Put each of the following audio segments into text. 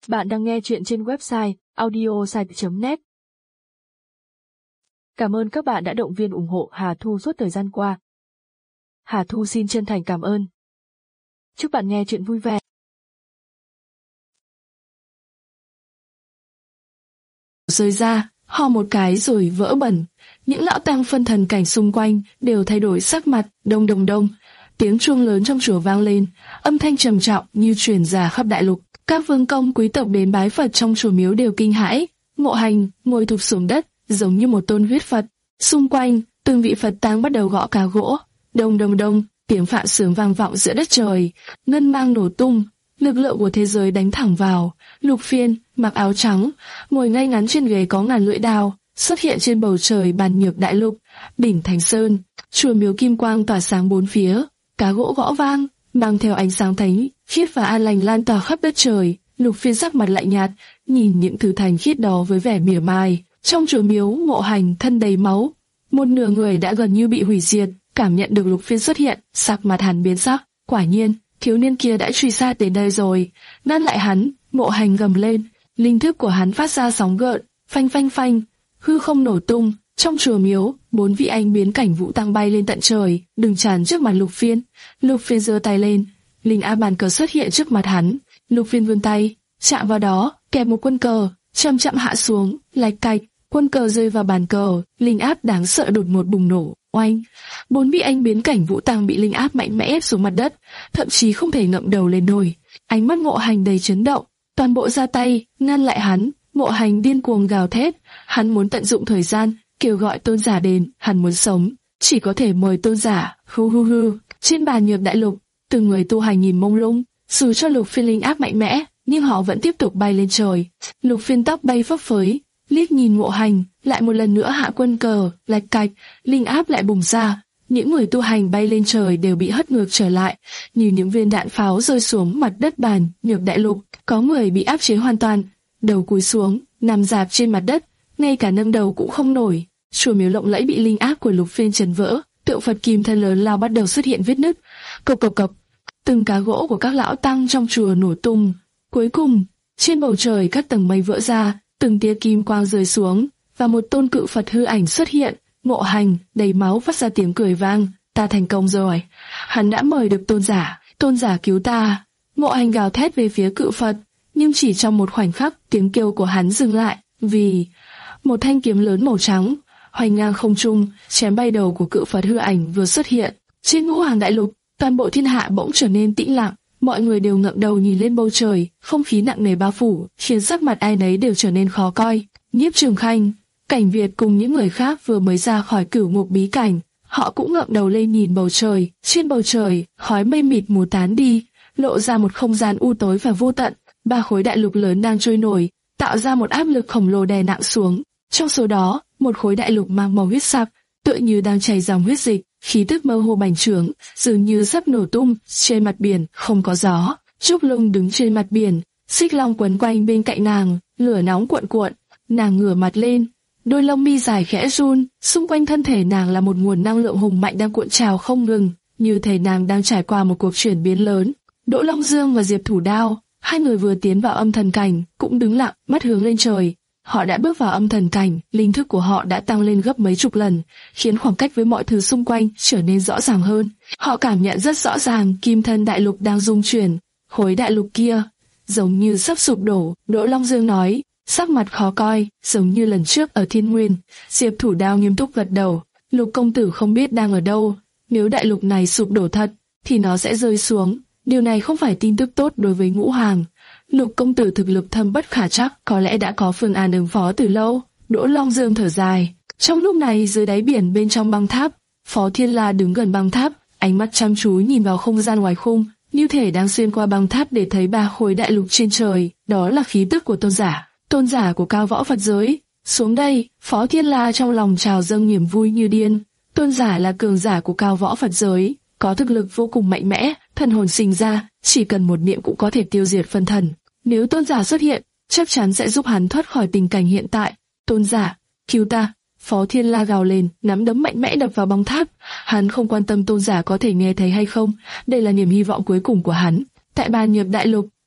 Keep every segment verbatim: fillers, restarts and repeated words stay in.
Bạn đang nghe chuyện trên website audiosite chấm net. Cảm ơn các bạn đã động viên ủng hộ Hà Thu suốt thời gian qua. Hà Thu xin chân thành cảm ơn. Chúc bạn nghe chuyện vui vẻ. Rơi ra, ho một cái rồi vỡ bẩn. Những lão tăng phân thần cảnh xung quanh đều thay đổi sắc mặt, đông đông đông. Tiếng chuông lớn trong chùa vang lên, âm thanh trầm trọng như truyền ra khắp đại lục. Các vương công quý tộc đến bái Phật trong chùa miếu đều kinh hãi. Ngộ Hành ngồi thụp xuống đất, giống như một tôn huyết Phật. Xung quanh, từng vị Phật tang bắt đầu gõ cá gỗ. Đông đông đông, tiếng phạn sướng vang vọng giữa đất trời, ngân mang nổ tung. Lực lượng của thế giới đánh thẳng vào. Lục Phiên mặc áo trắng, ngồi ngay ngắn trên ghế có ngàn lưỡi đao, xuất hiện trên bầu trời bàn nhược đại lục, đỉnh Thành Sơn. Chùa miếu kim quang tỏa sáng bốn phía, cá gỗ gõ vang, mang theo ánh sáng thánh khiết và an lành lan tỏa khắp đất trời. Lục Phiên sắc mặt lạnh nhạt, nhìn những thứ thành khiết đó với vẻ mỉa mai. Trong chùa miếu, Ngộ Hành thân đầy máu, một nửa người đã gần như bị hủy diệt. Cảm nhận được Lục Phiên xuất hiện, sắc mặt hắn biến sắc. Quả nhiên, thiếu niên kia đã truy sát đến đây rồi. Ngăn lại hắn, Ngộ Hành gầm lên. Linh thức của hắn phát ra sóng gợn, phanh phanh phanh, hư không nổ tung. Trong chùa miếu, bốn vị anh biến cảnh vũ tăng bay lên tận trời, đừng tràn trước mặt Lục Phiên. Lục Phiên giơ tay lên, linh áp bàn cờ xuất hiện trước mặt hắn. Lục Phiên vươn tay, chạm vào đó, kẹp một quân cờ, chậm chậm hạ xuống, lạch cạch, quân cờ rơi vào bàn cờ, linh áp đáng sợ đột ngột bùng nổ. Oanh! Bốn vị anh biến cảnh vũ tăng bị linh áp mạnh mẽ ép xuống mặt đất, thậm chí không thể ngậm đầu lên nổi. Ánh mắt Ngộ Hành đầy chấn động, toàn bộ ra tay ngăn lại hắn. Ngộ Hành điên cuồng gào thét, hắn muốn tận dụng thời gian, kêu gọi tôn giả đến, hắn muốn sống, chỉ có thể mời tôn giả. Hu hu hu. Trên bàn nhược đại lục, từng người tu hành nhìn mông lung, dù cho Lục Phiên linh áp mạnh mẽ, nhưng họ vẫn tiếp tục bay lên trời. Lục Phiên tóc bay phấp phới, liếc nhìn Ngộ Hành, lại một lần nữa hạ quân cờ, lạch cạch, linh áp lại bùng ra. Những người tu hành bay lên trời đều bị hất ngược trở lại, như những viên đạn pháo rơi xuống mặt đất bàn nhược đại lục. Có người bị áp chế hoàn toàn, đầu cúi xuống, nằm rạp trên mặt đất, ngay cả nâng đầu cũng không nổi. Chùa miếu lộng lẫy bị linh áp của Lục Phiên chấn vỡ, tượng Phật kim thân lớn lao bắt đầu xuất hiện vết nứt. Cộc cộc cộc, từng cá gỗ của các lão tăng trong chùa nổ tung. Cuối cùng, trên bầu trời các tầng mây vỡ ra, từng tia kim quang rơi xuống, và một tôn cự Phật hư ảnh xuất hiện. Ngộ Hành đầy máu phát ra tiếng cười vang, ta thành công rồi, hắn đã mời được tôn giả, tôn giả cứu ta. Ngộ Hành gào thét về phía cự Phật, nhưng chỉ trong một khoảnh khắc tiếng kêu của hắn dừng lại, vì một thanh kiếm lớn màu trắng hoành ngang không trung, chém bay đầu của cự Phật hư ảnh vừa xuất hiện. Trên Ngũ Hoàng đại lục, toàn bộ thiên hạ bỗng trở nên tĩnh lặng, mọi người đều ngẩng đầu nhìn lên bầu trời, không khí nặng nề bao phủ, khiến sắc mặt ai nấy đều trở nên khó coi. Nhiếp Trường Khanh, Cảnh Việt cùng những người khác vừa mới ra khỏi cửu ngục bí cảnh, họ cũng ngẩng đầu lên nhìn bầu trời. Trên bầu trời, khói mây mịt mù tán đi, lộ ra một không gian u tối và vô tận. Ba khối đại lục lớn đang trôi nổi, tạo ra một áp lực khổng lồ đè nặng xuống. Trong số đó, một khối đại lục mang màu huyết sắc, tựa như đang chảy dòng huyết dịch, khí tức mơ hồ bành trướng, dường như sắp nổ tung. Trên mặt biển không có gió, Trúc Lung đứng trên mặt biển, xích long quấn quanh bên cạnh nàng, lửa nóng cuộn cuộn. Nàng ngửa mặt lên, đôi lông mi dài khẽ run, xung quanh thân thể nàng là một nguồn năng lượng hùng mạnh đang cuộn trào không ngừng, như thể nàng đang trải qua một cuộc chuyển biến lớn. Đỗ Long Dương và Diệp Thủ Đao, hai người vừa tiến vào âm thần cảnh, cũng đứng lặng, mắt hướng lên trời. Họ đã bước vào âm thần cảnh, linh thức của họ đã tăng lên gấp mấy chục lần, khiến khoảng cách với mọi thứ xung quanh trở nên rõ ràng hơn. Họ cảm nhận rất rõ ràng kim thân đại lục đang rung chuyển, khối đại lục kia giống như sắp sụp đổ. Đỗ Long Dương nói, sắc mặt khó coi, giống như lần trước ở Thiên Nguyên. Diệp Thủ Đao nghiêm túc gật đầu, Lục công tử không biết đang ở đâu, nếu đại lục này sụp đổ thật, thì nó sẽ rơi xuống. Điều này không phải tin tức tốt đối với Ngũ Hoàng. Lục công tử thực lực thâm bất khả trắc, có lẽ đã có phương án ứng phó từ lâu. Đỗ Long Dương thở dài. Trong lúc này, dưới đáy biển bên trong băng tháp, Phó Thiên La đứng gần băng tháp, ánh mắt chăm chú nhìn vào không gian ngoài khung, như thể đang xuyên qua băng tháp để thấy ba khối đại lục trên trời. Đó là khí tức của tôn giả, tôn giả của cao võ Phật giới. Xuống đây, Phó Thiên La trong lòng trào dâng niềm vui như điên. Tôn giả là cường giả của cao võ Phật giới, có thực lực vô cùng mạnh mẽ, thần hồn sinh ra, chỉ cần một niệm cũng có thể tiêu diệt phân thần. Nếu tôn giả xuất hiện, chắc chắn sẽ giúp hắn thoát khỏi tình cảnh hiện tại. Tôn giả, cứu ta! Phó Thiên La gào lên, nắm đấm mạnh mẽ đập vào băng tháp. Hắn không quan tâm tôn giả có thể nghe thấy hay không, đây là niềm hy vọng cuối cùng của hắn. Tại bàn nhược đại lục,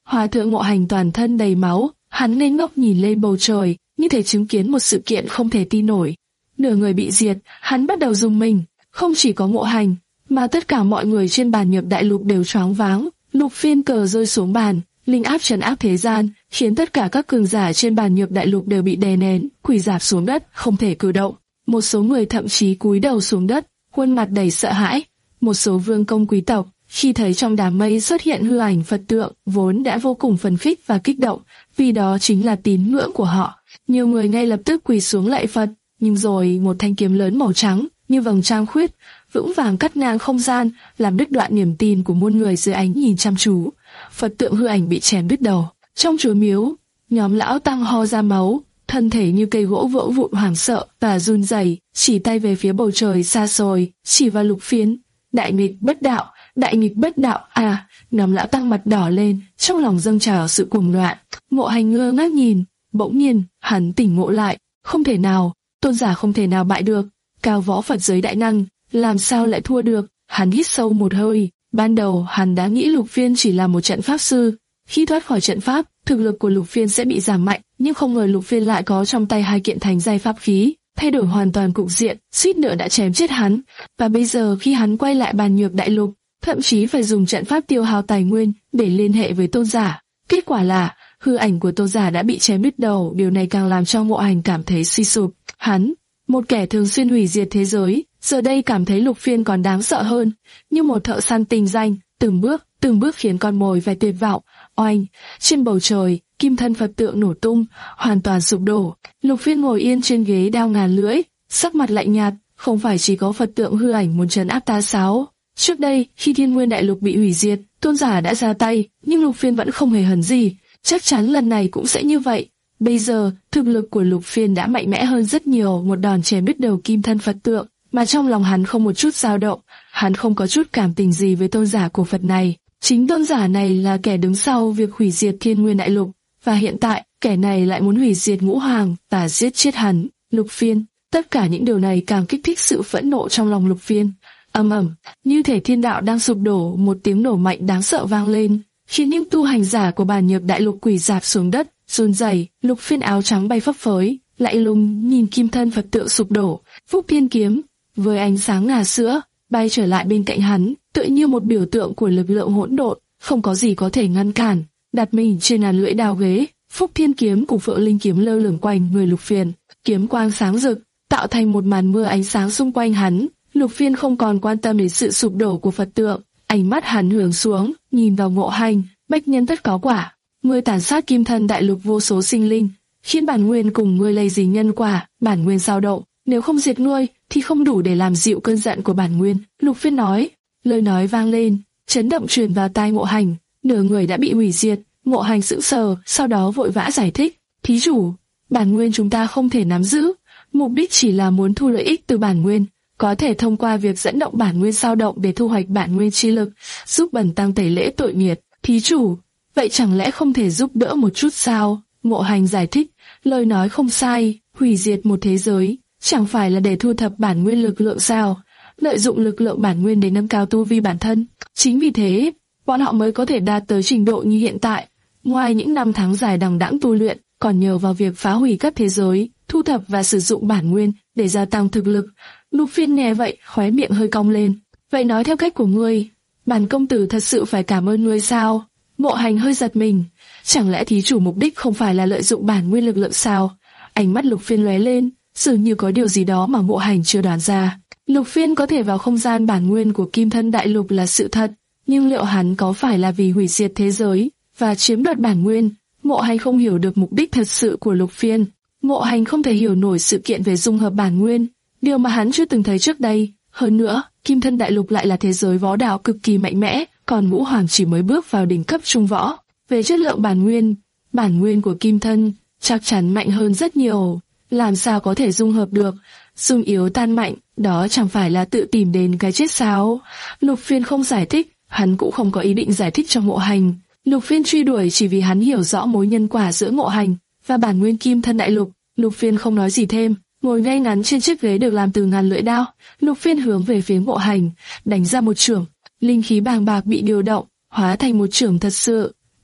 Hòa thượng Ngộ Hành toàn thân đầy máu, hắn ngây ngốc nhìn lên bầu trời, như thể chứng kiến một sự kiện không thể tin nổi. Nửa người bị diệt, hắn bắt đầu rùng mình. Không chỉ có Ngộ Hành, mà tất cả mọi người trên bàn Nhược Đại Lục đều choáng váng. Lục Phiên cờ rơi xuống bàn, linh áp trấn áp thế gian, khiến tất cả các cường giả trên bàn Nhược Đại Lục đều bị đè nén, quỳ rạp xuống đất, không thể cử động. Một số người thậm chí cúi đầu xuống đất, khuôn mặt đầy sợ hãi. Một số vương công quý tộc, khi thấy trong đám mây xuất hiện hư ảnh Phật tượng, vốn đã vô cùng phấn khích và kích động, vì đó chính là tín ngưỡng của họ. Nhiều người ngay lập tức quỳ xuống lạy Phật, nhưng rồi một thanh kiếm lớn màu trắng, như vầng trăng khuyết, vững vàng cắt ngang không gian, làm đứt đoạn niềm tin của muôn người dưới ánh nhìn chăm chú. Phật tượng hư ảnh bị chém đứt đầu. Trong chùa miếu, nhóm lão tăng ho ra máu, thân thể như cây gỗ vỡ vụn hoảng sợ và run rẩy, chỉ tay về phía bầu trời xa xôi, chỉ vào Lục Phiên. Đại nghịch bất đạo, đại nghịch bất đạo à! Nhóm lão tăng mặt đỏ lên, trong lòng dâng trào sự cuồng loạn. Ngộ Hành ngơ ngác nhìn, bỗng nhiên hắn tỉnh ngộ lại, không thể nào, tôn giả không thể nào bại được. Cao võ Phật giới đại năng, làm sao lại thua được? Hắn hít sâu một hơi. Ban đầu hắn đã nghĩ Lục Phiên chỉ là một trận pháp sư. Khi thoát khỏi trận pháp, thực lực của Lục Phiên sẽ bị giảm mạnh, nhưng không ngờ Lục Phiên lại có trong tay hai kiện thánh giai pháp khí, thay đổi hoàn toàn cục diện, suýt nữa đã chém chết hắn. Và bây giờ khi hắn quay lại bàn Nhược Đại Lục, thậm chí phải dùng trận pháp tiêu hao tài nguyên để liên hệ với tôn giả. Kết quả là hư ảnh của tôn giả đã bị chém đứt đầu. Điều này càng làm cho Ngộ Hành cảm thấy suy sụp. Hắn, một kẻ thường xuyên hủy diệt thế giới, giờ đây cảm thấy Lục Phiên còn đáng sợ hơn, như một thợ săn tinh danh, từng bước, từng bước khiến con mồi phải tuyệt vọng. Oanh! Trên bầu trời, kim thân Phật tượng nổ tung, hoàn toàn sụp đổ. Lục Phiên ngồi yên trên ghế đao ngàn lưỡi, sắc mặt lạnh nhạt. Không phải chỉ có Phật tượng hư ảnh muốn trấn áp ta sao? Trước đây, khi Thiên Nguyên Đại Lục bị hủy diệt, tôn giả đã ra tay, nhưng Lục Phiên vẫn không hề hấn gì. Chắc chắn lần này cũng sẽ như vậy. Bây giờ, thực lực của Lục Phiên đã mạnh mẽ hơn rất nhiều. Một đòn chém đứt đầu kim thân Phật tượng, mà trong lòng hắn không một chút dao động. Hắn không có chút cảm tình gì với tôn giả của Phật này. Chính tôn giả này là kẻ đứng sau việc hủy diệt Thiên Nguyên Đại Lục, và hiện tại, kẻ này lại muốn hủy diệt Ngũ Hoàng và giết chết hắn, Lục Phiên. Tất cả những điều này càng kích thích sự phẫn nộ trong lòng Lục Phiên. Ầm ầm, như thể thiên đạo đang sụp đổ, một tiếng nổ mạnh đáng sợ vang lên, khiến những tu hành giả của bàn Nhược Đại Lục quỳ rạp xuống đất, run rẩy. Lục Phiên áo trắng bay phấp phới, lạnh lùng nhìn kim thân Phật tượng sụp đổ. Phúc Thiên kiếm với ánh sáng ngà sữa bay trở lại bên cạnh hắn, tựa như một biểu tượng của lực lượng hỗn độn, không có gì có thể ngăn cản. Đặt mình trên ngàn lưỡi đao ghế, Phúc Thiên kiếm cùng Phượng Linh kiếm lơ lửng quanh người Lục Phiên, kiếm quang sáng rực, tạo thành một màn mưa ánh sáng xung quanh hắn. Lục Phiên không còn quan tâm đến sự sụp đổ của Phật tượng, ánh mắt hắn hướng xuống, nhìn vào Ngộ Hành. Bách nhân tất có quả, ngươi tàn sát kim thân đại lục vô số sinh linh, khiến bản nguyên cùng ngươi lây dính nhân quả, bản nguyên dao động, nếu không diệt ngươi thì không đủ để làm dịu cơn giận của bản nguyên. Lục Phiên nói, lời nói vang lên, chấn động truyền vào tai Ngộ Hành. Nửa người đã bị hủy diệt. Ngộ Hành sững sờ, sau đó vội vã giải thích, thí chủ, bản nguyên chúng ta không thể nắm giữ, mục đích chỉ là muốn thu lợi ích từ bản nguyên, có thể thông qua việc dẫn động bản nguyên dao động để thu hoạch bản nguyên chi lực, giúp bần tăng tẩy lễ tội nghiệp. Thí chủ, vậy chẳng lẽ không thể giúp đỡ một chút sao? Ngộ Hành giải thích, lời nói không sai, hủy diệt một thế giới, chẳng phải là để thu thập bản nguyên lực lượng sao? Lợi dụng lực lượng bản nguyên để nâng cao tu vi bản thân. Chính vì thế, bọn họ mới có thể đạt tới trình độ như hiện tại. Ngoài những năm tháng dài đằng đẵng tu luyện, còn nhờ vào việc phá hủy các thế giới, thu thập và sử dụng bản nguyên để gia tăng thực lực. Lục Phiên nghe vậy, khóe miệng hơi cong lên. Vậy nói theo cách của ngươi, bản công tử thật sự phải cảm ơn ngươi sao? Ngộ Hành hơi giật mình. Chẳng lẽ thí chủ mục đích không phải là lợi dụng bản nguyên lực lượng sao? Ánh mắt Lục Phiên lóe lên, dường như có điều gì đó mà Ngộ Hành chưa đoán ra. Lục Phiên có thể vào không gian bản nguyên của Kim Thân Đại Lục là sự thật, nhưng liệu hắn có phải là vì hủy diệt thế giới và chiếm đoạt bản nguyên? Ngộ Hành không hiểu được mục đích thật sự của Lục Phiên. Ngộ Hành không thể hiểu nổi sự kiện về dung hợp bản nguyên, điều mà hắn chưa từng thấy trước đây. Hơn nữa, Kim Thân Đại Lục lại là thế giới võ đạo cực kỳ mạnh mẽ, còn Ngũ Hoàng chỉ mới bước vào đỉnh cấp trung võ. Về chất lượng bản nguyên, bản nguyên của Kim Thân chắc chắn mạnh hơn rất nhiều. Làm sao có thể dung hợp được? Dung yếu tan mạnh, đó chẳng phải là tự tìm đến cái chết sao? Lục Phiên không giải thích, hắn cũng không có ý định giải thích cho Ngộ Hành. Lục Phiên truy đuổi chỉ vì hắn hiểu rõ mối nhân quả giữa Ngộ Hành và bản nguyên Kim Thân Đại Lục. Lục Phiên không nói gì thêm, ngồi ngay ngắn trên chiếc ghế được làm từ ngàn lưỡi đao. Lục Phiên hướng về phía Ngộ Hành, đánh ra một chưởng. Linh khí bàng bạc bị điều động, hóa thành một chưởng thật sự.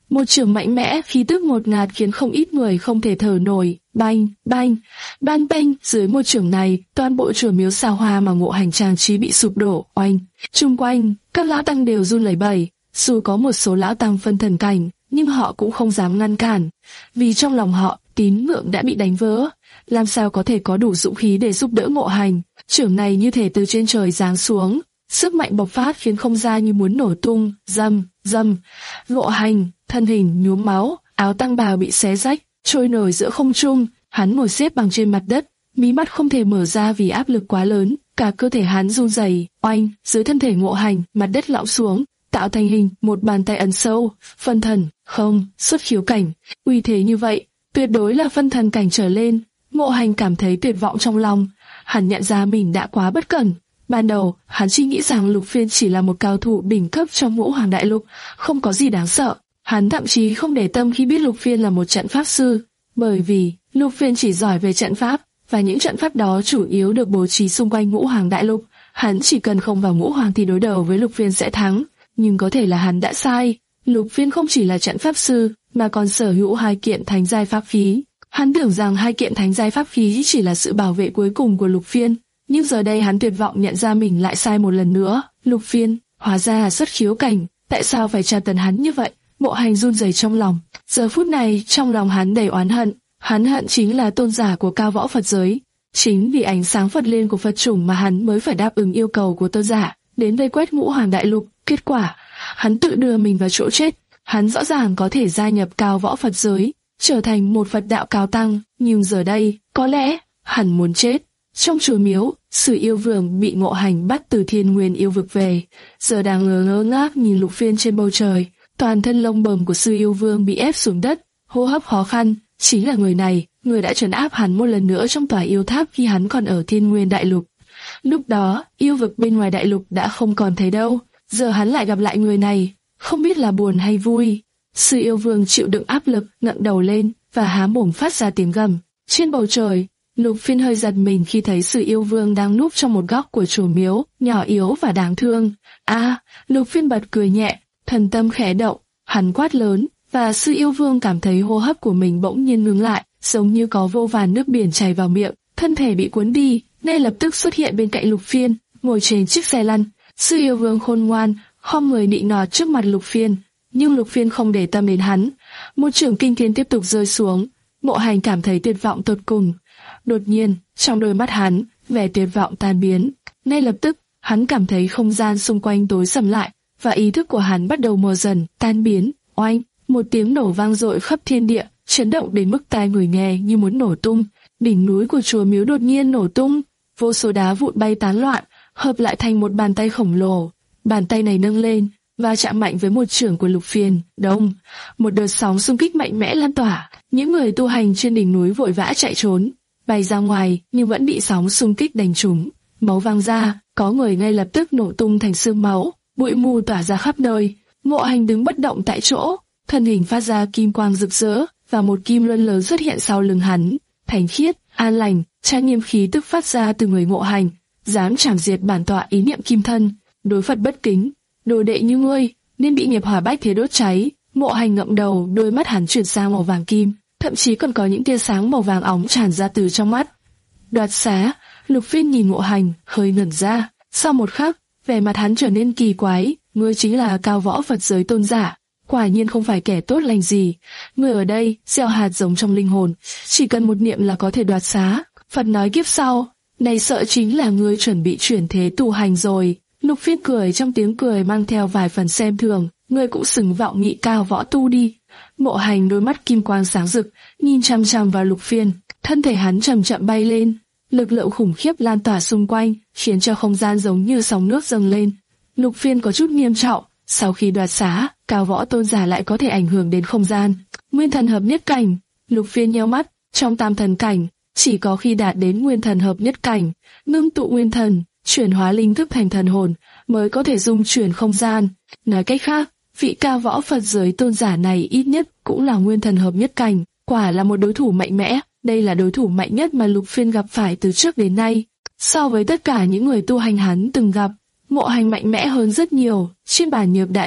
Một chưởng mạnh mẽ, khí tức ngột ngạt khiến không ít người không thể thở nổi. Banh, banh, banh banh, dưới một chưởng này, toàn bộ chùa miếu xa hoa mà Ngộ Hành trang trí bị sụp đổ. Oanh, chung quanh, các lão tăng đều run lẩy bẩy. Dù có một số lão tăng phân thần cảnh, nhưng họ cũng không dám ngăn cản, vì trong lòng họ, tín ngưỡng đã bị đánh vỡ. Làm sao có thể có đủ dũng khí để giúp đỡ Ngộ Hành? Chưởng này như thể từ trên trời giáng xuống, sức mạnh bộc phát khiến không gian như muốn nổ tung. Rầm, rầm, Ngộ Hành, thân hình nhuốm máu, áo tăng bào bị xé rách, trôi nổi giữa không trung. Hắn ngồi xếp bằng trên mặt đất, mí mắt không thể mở ra vì áp lực quá lớn, cả cơ thể hắn run rẩy. Oanh, dưới thân thể Ngộ Hành, mặt đất lõm xuống, tạo thành hình một bàn tay ẩn sâu. Phân thần, không, xuất khiếu cảnh, uy thế như vậy, tuyệt đối là phân thần cảnh trở lên. Ngộ Hành cảm thấy tuyệt vọng trong lòng, hắn nhận ra mình đã quá bất cẩn. Ban đầu, hắn chỉ nghĩ rằng Lục Phiên chỉ là một cao thủ đỉnh cấp trong Ngũ Hoàng Đại Lục, không có gì đáng sợ. Hắn thậm chí không để tâm khi biết Lục Phiên là một trận pháp sư, bởi vì Lục Phiên chỉ giỏi về trận pháp, và những trận pháp đó chủ yếu được bố trí xung quanh Ngũ Hoàng Đại Lục. Hắn chỉ cần không vào Ngũ Hoàng thì đối đầu với Lục Phiên sẽ thắng. Nhưng có thể là hắn đã sai. Lục Phiên không chỉ là trận pháp sư, mà còn sở hữu hai kiện thánh giai pháp khí. Hắn tưởng rằng hai kiện thánh giai pháp khí chỉ là sự bảo vệ cuối cùng của Lục Phiên, nhưng giờ đây hắn tuyệt vọng nhận ra mình lại sai một lần nữa. Lục Phiên, hóa ra là xuất khiếu cảnh, tại sao phải tra tấn hắn như vậy? Ngộ Hành run rẩy trong lòng. Giờ phút này, trong lòng hắn đầy oán hận. Hắn hận chính là tôn giả của cao võ Phật giới. Chính vì ánh sáng Phật liên của Phật chủng mà hắn mới phải đáp ứng yêu cầu của tôn giả, đến vây quét Ngũ Hoàng Đại Lục. Kết quả, hắn tự đưa mình vào chỗ chết. Hắn rõ ràng có thể gia nhập cao võ Phật giới, trở thành một Phật đạo cao tăng, nhưng giờ đây, có lẽ, hắn muốn chết. Trong chùa miếu, Sử Yêu Vương bị Ngộ Hành bắt từ Thiên Nguyên yêu vực về, giờ đang ngơ ngơ ngác nhìn Lục Phiên trên bầu trời. Toàn thân lông bờm của Sử Yêu Vương bị ép xuống đất, hô hấp khó khăn. Chính là người này, người đã trấn áp hắn một lần nữa trong tòa yêu tháp khi hắn còn ở Thiên Nguyên Đại Lục. Lúc đó, yêu vực bên ngoài đại lục đã không còn thấy đâu. Giờ hắn lại gặp lại người này, không biết là buồn hay vui. Sử Yêu Vương chịu đựng áp lực, ngẩng đầu lên và há mồm phát ra tiếng gầm. Trên bầu trời, Lục Phiên hơi giật mình khi thấy Sử Yêu Vương đang núp trong một góc của chùa miếu, nhỏ yếu và đáng thương. A, à, Lục Phiên bật cười nhẹ, thần tâm khẽ động, hắn quát lớn, và Sử Yêu Vương cảm thấy hô hấp của mình bỗng nhiên ngừng lại, giống như có vô vàn nước biển chảy vào miệng, thân thể bị cuốn đi, ngay lập tức xuất hiện bên cạnh Lục Phiên, ngồi trên chiếc xe lăn. Sử Yêu Vương khôn ngoan, khom người nịnh nọt trước mặt Lục Phiên, nhưng Lục Phiên không để tâm đến hắn. Một chưởng kinh thiên tiếp tục rơi xuống. Ngộ Hành cảm thấy tuyệt vọng tột cùng. Đột nhiên, trong đôi mắt hắn, vẻ tuyệt vọng tan biến. Ngay lập tức, hắn cảm thấy không gian xung quanh tối sầm lại, và ý thức của hắn bắt đầu mờ dần, tan biến. Oanh, một tiếng nổ vang dội khắp thiên địa, chấn động đến mức tai người nghe như muốn nổ tung. Đỉnh núi của chùa miếu đột nhiên nổ tung, vô số đá vụn bay tán loạn, hợp lại thành một bàn tay khổng lồ. Bàn tay này nâng lên và chạm mạnh với một chưởng của Lục Phiên. Đông, một đợt sóng xung kích mạnh mẽ lan tỏa. Những người tu hành trên đỉnh núi vội vã chạy trốn, bay ra ngoài nhưng vẫn bị sóng xung kích đánh trúng. Máu văng ra, có người ngay lập tức nổ tung thành xương máu, bụi mù tỏa ra khắp nơi. Ngộ Hành đứng bất động tại chỗ, thân hình phát ra kim quang rực rỡ, và một kim luân lớn xuất hiện sau lưng hắn. Thánh khiết, an lành, trang nghiêm khí tức phát ra từ người Ngộ Hành, dám chảm diệt bản tọa ý niệm kim thân. Đối Phật bất kính, đồ đệ như ngươi nên bị nghiệp hỏa bách thế đốt cháy. Ngộ Hành ngậm đầu, đôi mắt hắn chuyển sang màu vàng kim, thậm chí còn có những tia sáng màu vàng óng tràn ra từ trong mắt. Đoạt xá. Lục Phiên nhìn Ngộ Hành, hơi ngẩn ra. Sau một khắc, vẻ mặt hắn trở nên kỳ quái. Ngươi chính là cao võ Phật giới tôn giả, quả nhiên không phải kẻ tốt lành gì. Ngươi ở đây gieo hạt giống trong linh hồn, chỉ cần một niệm là có thể đoạt xá. Phật nói kiếp sau, này sợ chính là ngươi chuẩn bị chuyển thế tu hành rồi. Lục Phiên cười trong tiếng cười mang theo vài phần xem thường. Ngươi cũng xứng vọng nghị cao võ tu đi. Ngộ Hành đôi mắt kim quang sáng rực, nhìn chăm chăm vào Lục Phiên. Thân thể hắn chậm chậm bay lên, lực lượng khủng khiếp lan tỏa xung quanh, khiến cho không gian giống như sóng nước dâng lên. Lục Phiên có chút nghiêm trọng, sau khi đoạt xá, cao võ tôn giả lại có thể ảnh hưởng đến không gian. Nguyên thần hợp nhất cảnh. Lục Phiên nheo mắt, trong tam thần cảnh, chỉ có khi đạt đến nguyên thần hợp nhất cảnh, ngưng tụ nguyên thần, chuyển hóa linh thức thành thần hồn, mới có thể dung chuyển không gian. Nói cách khác, vị cao võ Phật giới tôn giả này ít nhất cũng là nguyên thần hợp nhất cảnh, quả là một đối thủ mạnh mẽ. Đây là đối thủ mạnh nhất mà Lục Phiên gặp phải từ trước đến nay. So với tất cả những người tu hành hắn từng gặp, Ngộ Hành mạnh mẽ hơn rất nhiều. Trên bản nhược đại lục,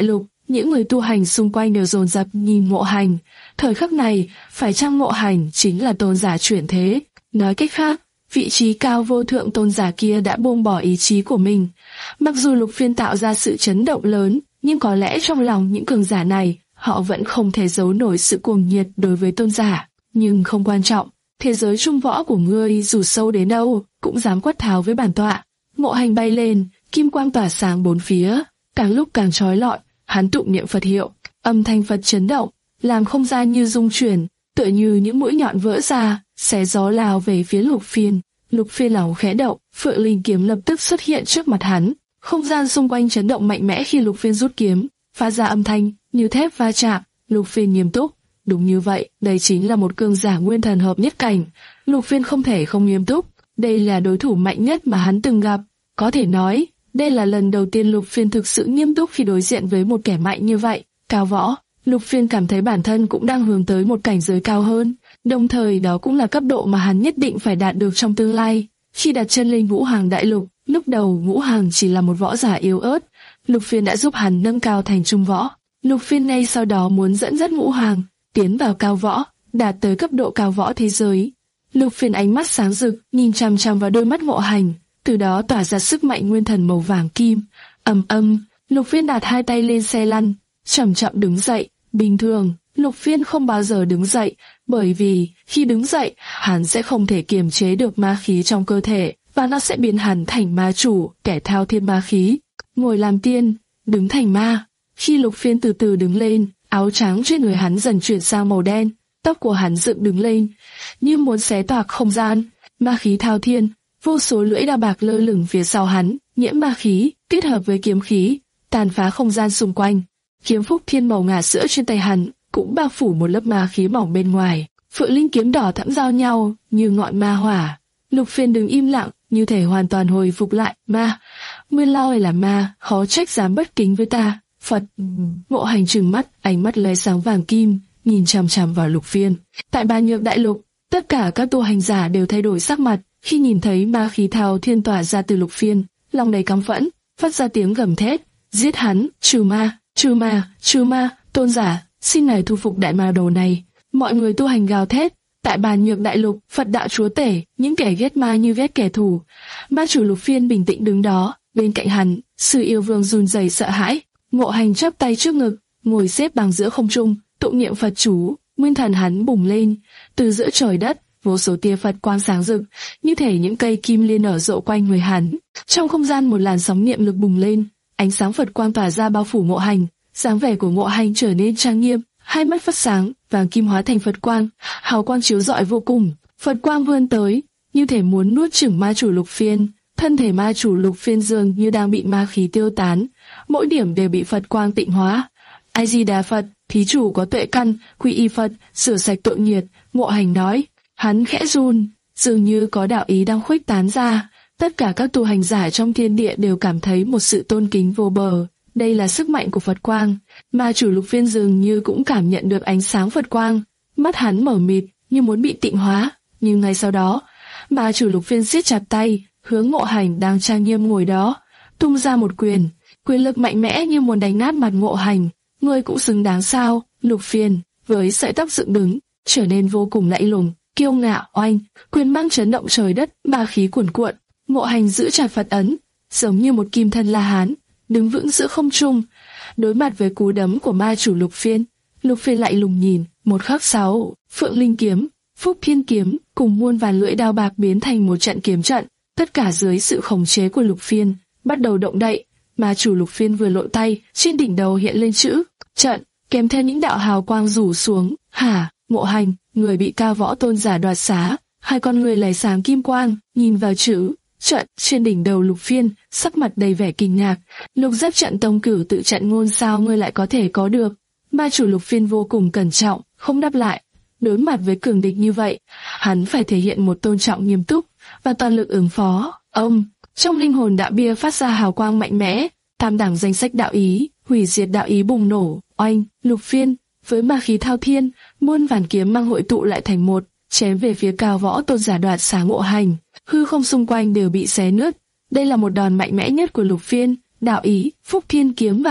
những người tu hành xung quanh đều dồn dập nhìn Ngộ Hành. Thời khắc này, phải chăng Ngộ Hành chính là tôn giả chuyển thế? Nói cách khác, vị trí cao vô thượng tôn giả kia đã buông bỏ ý chí của mình. Mặc dù Lục Phiên tạo ra sự chấn động lớn, nhưng có lẽ trong lòng những cường giả này, họ vẫn không thể giấu nổi sự cuồng nhiệt đối với tôn giả. Nhưng không quan trọng, thế giới trung võ của ngươi dù sâu đến đâu, cũng dám quát tháo với bản tọa. Ngộ Hành bay lên, kim quang tỏa sáng bốn phía, càng lúc càng chói lọi. Hắn tụng niệm Phật hiệu, âm thanh Phật chấn động, làm không gian như rung chuyển, tựa như những mũi nhọn vỡ ra, xé gió lao về phía Lục Phiên. Lục Phiên lòng khẽ động, Phượng Linh kiếm lập tức xuất hiện trước mặt hắn. Không gian xung quanh chấn động mạnh mẽ khi Lục Phiên rút kiếm, phát ra âm thanh như thép va chạm. Lục Phiên nghiêm túc, đúng như vậy, đây chính là một cường giả nguyên thần hợp nhất cảnh. Lục Phiên không thể không nghiêm túc, đây là đối thủ mạnh nhất mà hắn từng gặp. Có thể nói, đây là lần đầu tiên Lục Phiên thực sự nghiêm túc khi đối diện với một kẻ mạnh như vậy. Cao võ, Lục Phiên cảm thấy bản thân cũng đang hướng tới một cảnh giới cao hơn, đồng thời đó cũng là cấp độ mà hắn nhất định phải đạt được trong tương lai. Khi đặt chân lên Ngũ Hàng Đại Lục, lúc đầu Ngũ Hàng chỉ là một võ giả yếu ớt, Lục Phiên đã giúp hắn nâng cao thành trung võ. Lục Phiên ngay sau đó muốn dẫn dắt Ngũ Hàng tiến vào cao võ, đạt tới cấp độ cao võ thế giới. Lục Phiên ánh mắt sáng rực, nhìn chằm chằm vào đôi mắt Ngộ Hành, từ đó tỏa ra sức mạnh nguyên thần màu vàng kim. Ầm ầm, Lục Phiên đặt hai tay lên xe lăn, chậm chậm đứng dậy. Bình thường, Lục Phiên không bao giờ đứng dậy, bởi vì khi đứng dậy, hắn sẽ không thể kiềm chế được ma khí trong cơ thể, và nó sẽ biến hắn thành ma chủ, kẻ thao thiên ma khí. Ngồi làm tiên, đứng thành ma. Khi Lục Phiên từ từ đứng lên, áo trắng trên người hắn dần chuyển sang màu đen, tóc của hắn dựng đứng lên, như muốn xé toạc không gian. Ma khí thao thiên, vô số lưỡi đao bạc lơ lửng phía sau hắn, nhiễm ma khí, kết hợp với kiếm khí, tàn phá không gian xung quanh. Kiếm phúc thiên màu ngà sữa trên tay hắn cũng bao phủ một lớp ma khí mỏng bên ngoài. Phượng Linh kiếm đỏ thẫm giao nhau như ngọn ma hỏa. Lục Phiên đứng im lặng, như thể hoàn toàn hồi phục lại. Ma, nguyên lai là ma, khó trách dám bất kính với ta. Phật. Ngộ Hành trừng mắt, ánh mắt lóe sáng vàng kim, nhìn chằm chằm vào Lục Phiên. Tại Bàn Nhược Đại Lục, tất cả các tu hành giả đều thay đổi sắc mặt khi nhìn thấy ma khí thao thiên tỏa ra từ Lục Phiên, lòng đầy căm phẫn, phát ra tiếng gầm thét, giết hắn, trừ ma. Trừ ma, trừ ma, tôn giả, xin ngài thu phục đại ma đầu này. Mọi người tu hành gào thét. Tại Bàn Nhược Đại Lục, Phật đạo chúa tể, những kẻ ghét ma như ghét kẻ thù. Ma chủ Lục Phiên bình tĩnh đứng đó, bên cạnh hắn, Sư Yêu Vương run rẩy sợ hãi. Ngộ Hành chắp tay trước ngực, ngồi xếp bằng giữa không trung, tụng niệm Phật chú. Nguyên thần hắn bùng lên, từ giữa trời đất, vô số tia Phật quang sáng rực, như thể những cây kim liên nở rộ quanh người hắn. Trong không gian một làn sóng niệm lực bùng lên. Ánh sáng Phật quang tỏa ra bao phủ Ngộ Hành, dáng vẻ của Ngộ Hành trở nên trang nghiêm, hai mắt phát sáng, vàng kim hóa thành Phật quang, hào quang chiếu rọi vô cùng. Phật quang vươn tới, như thể muốn nuốt chửng ma chủ Lục Phiên. Thân thể ma chủ Lục Phiên dường như đang bị ma khí tiêu tán, mỗi điểm đều bị Phật quang tịnh hóa. A Di Đà Phật, thí chủ có tuệ căn, quy y Phật, sửa sạch tội nghiệt. Ngộ Hành nói, hắn khẽ run, dường như có đạo ý đang khuếch tán ra. Tất cả các tu hành giả trong thiên địa đều cảm thấy một sự tôn kính vô bờ. Đây là sức mạnh của Phật quang. Ma chủ Lục Phiên dường như cũng cảm nhận được ánh sáng Phật quang, mắt hắn mở mịt như muốn bị tịnh hóa. Nhưng ngay sau đó, ma chủ Lục Phiên siết chặt tay, hướng Ngộ Hành đang trang nghiêm ngồi đó, tung ra một quyền, quyền lực mạnh mẽ như muốn đánh nát mặt Ngộ Hành. Ngươi cũng xứng đáng sao? Lục Phiên với sợi tóc dựng đứng, trở nên vô cùng lạnh lùng, kiêu ngạo oanh, quyền mang chấn động trời đất, ma khí cuồn cuộn. Ngộ Hành giữ chặt Phật ấn, giống như một kim thân La Hán, đứng vững giữa không trung, đối mặt với cú đấm của ma chủ Lục Phiên. Lục Phiên lạnh lùng nhìn. Một khắc sau, Phượng Linh kiếm, Phúc Thiên kiếm cùng muôn vàn lưỡi đao bạc biến thành một trận kiếm trận, tất cả dưới sự khống chế của Lục Phiên bắt đầu động đậy. Ma chủ Lục Phiên vừa lộ tay, trên đỉnh đầu hiện lên chữ trận, kèm theo những đạo hào quang rủ xuống. Hả? Ngộ Hành, người bị cao võ tôn giả đoạt xá. Hai con người lóe sáng kim quang, nhìn vào chữ trận trên đỉnh đầu Lục Phiên, sắc mặt đầy vẻ kinh ngạc. Lục Giáp trận tông cử tự trận ngôn sao ngươi lại có thể có được? Ma chủ Lục Phiên vô cùng cẩn trọng, không đáp lại. Đối mặt với cường địch như vậy, hắn phải thể hiện một tôn trọng nghiêm túc và toàn lực ứng phó. Ông, trong linh hồn đạo bia phát ra hào quang mạnh mẽ, tam đẳng danh sách đạo ý, hủy diệt đạo ý bùng nổ. Oanh, Lục Phiên với ma khí thao thiên, muôn vàn kiếm mang hội tụ lại thành một, chém về phía cao võ tôn giả đoạt xá Ngộ Hành. Hư không xung quanh đều bị xé nứt. Đây là một đòn mạnh mẽ nhất của Lục Phiên. Đạo ý, Phúc Thiên kiếm và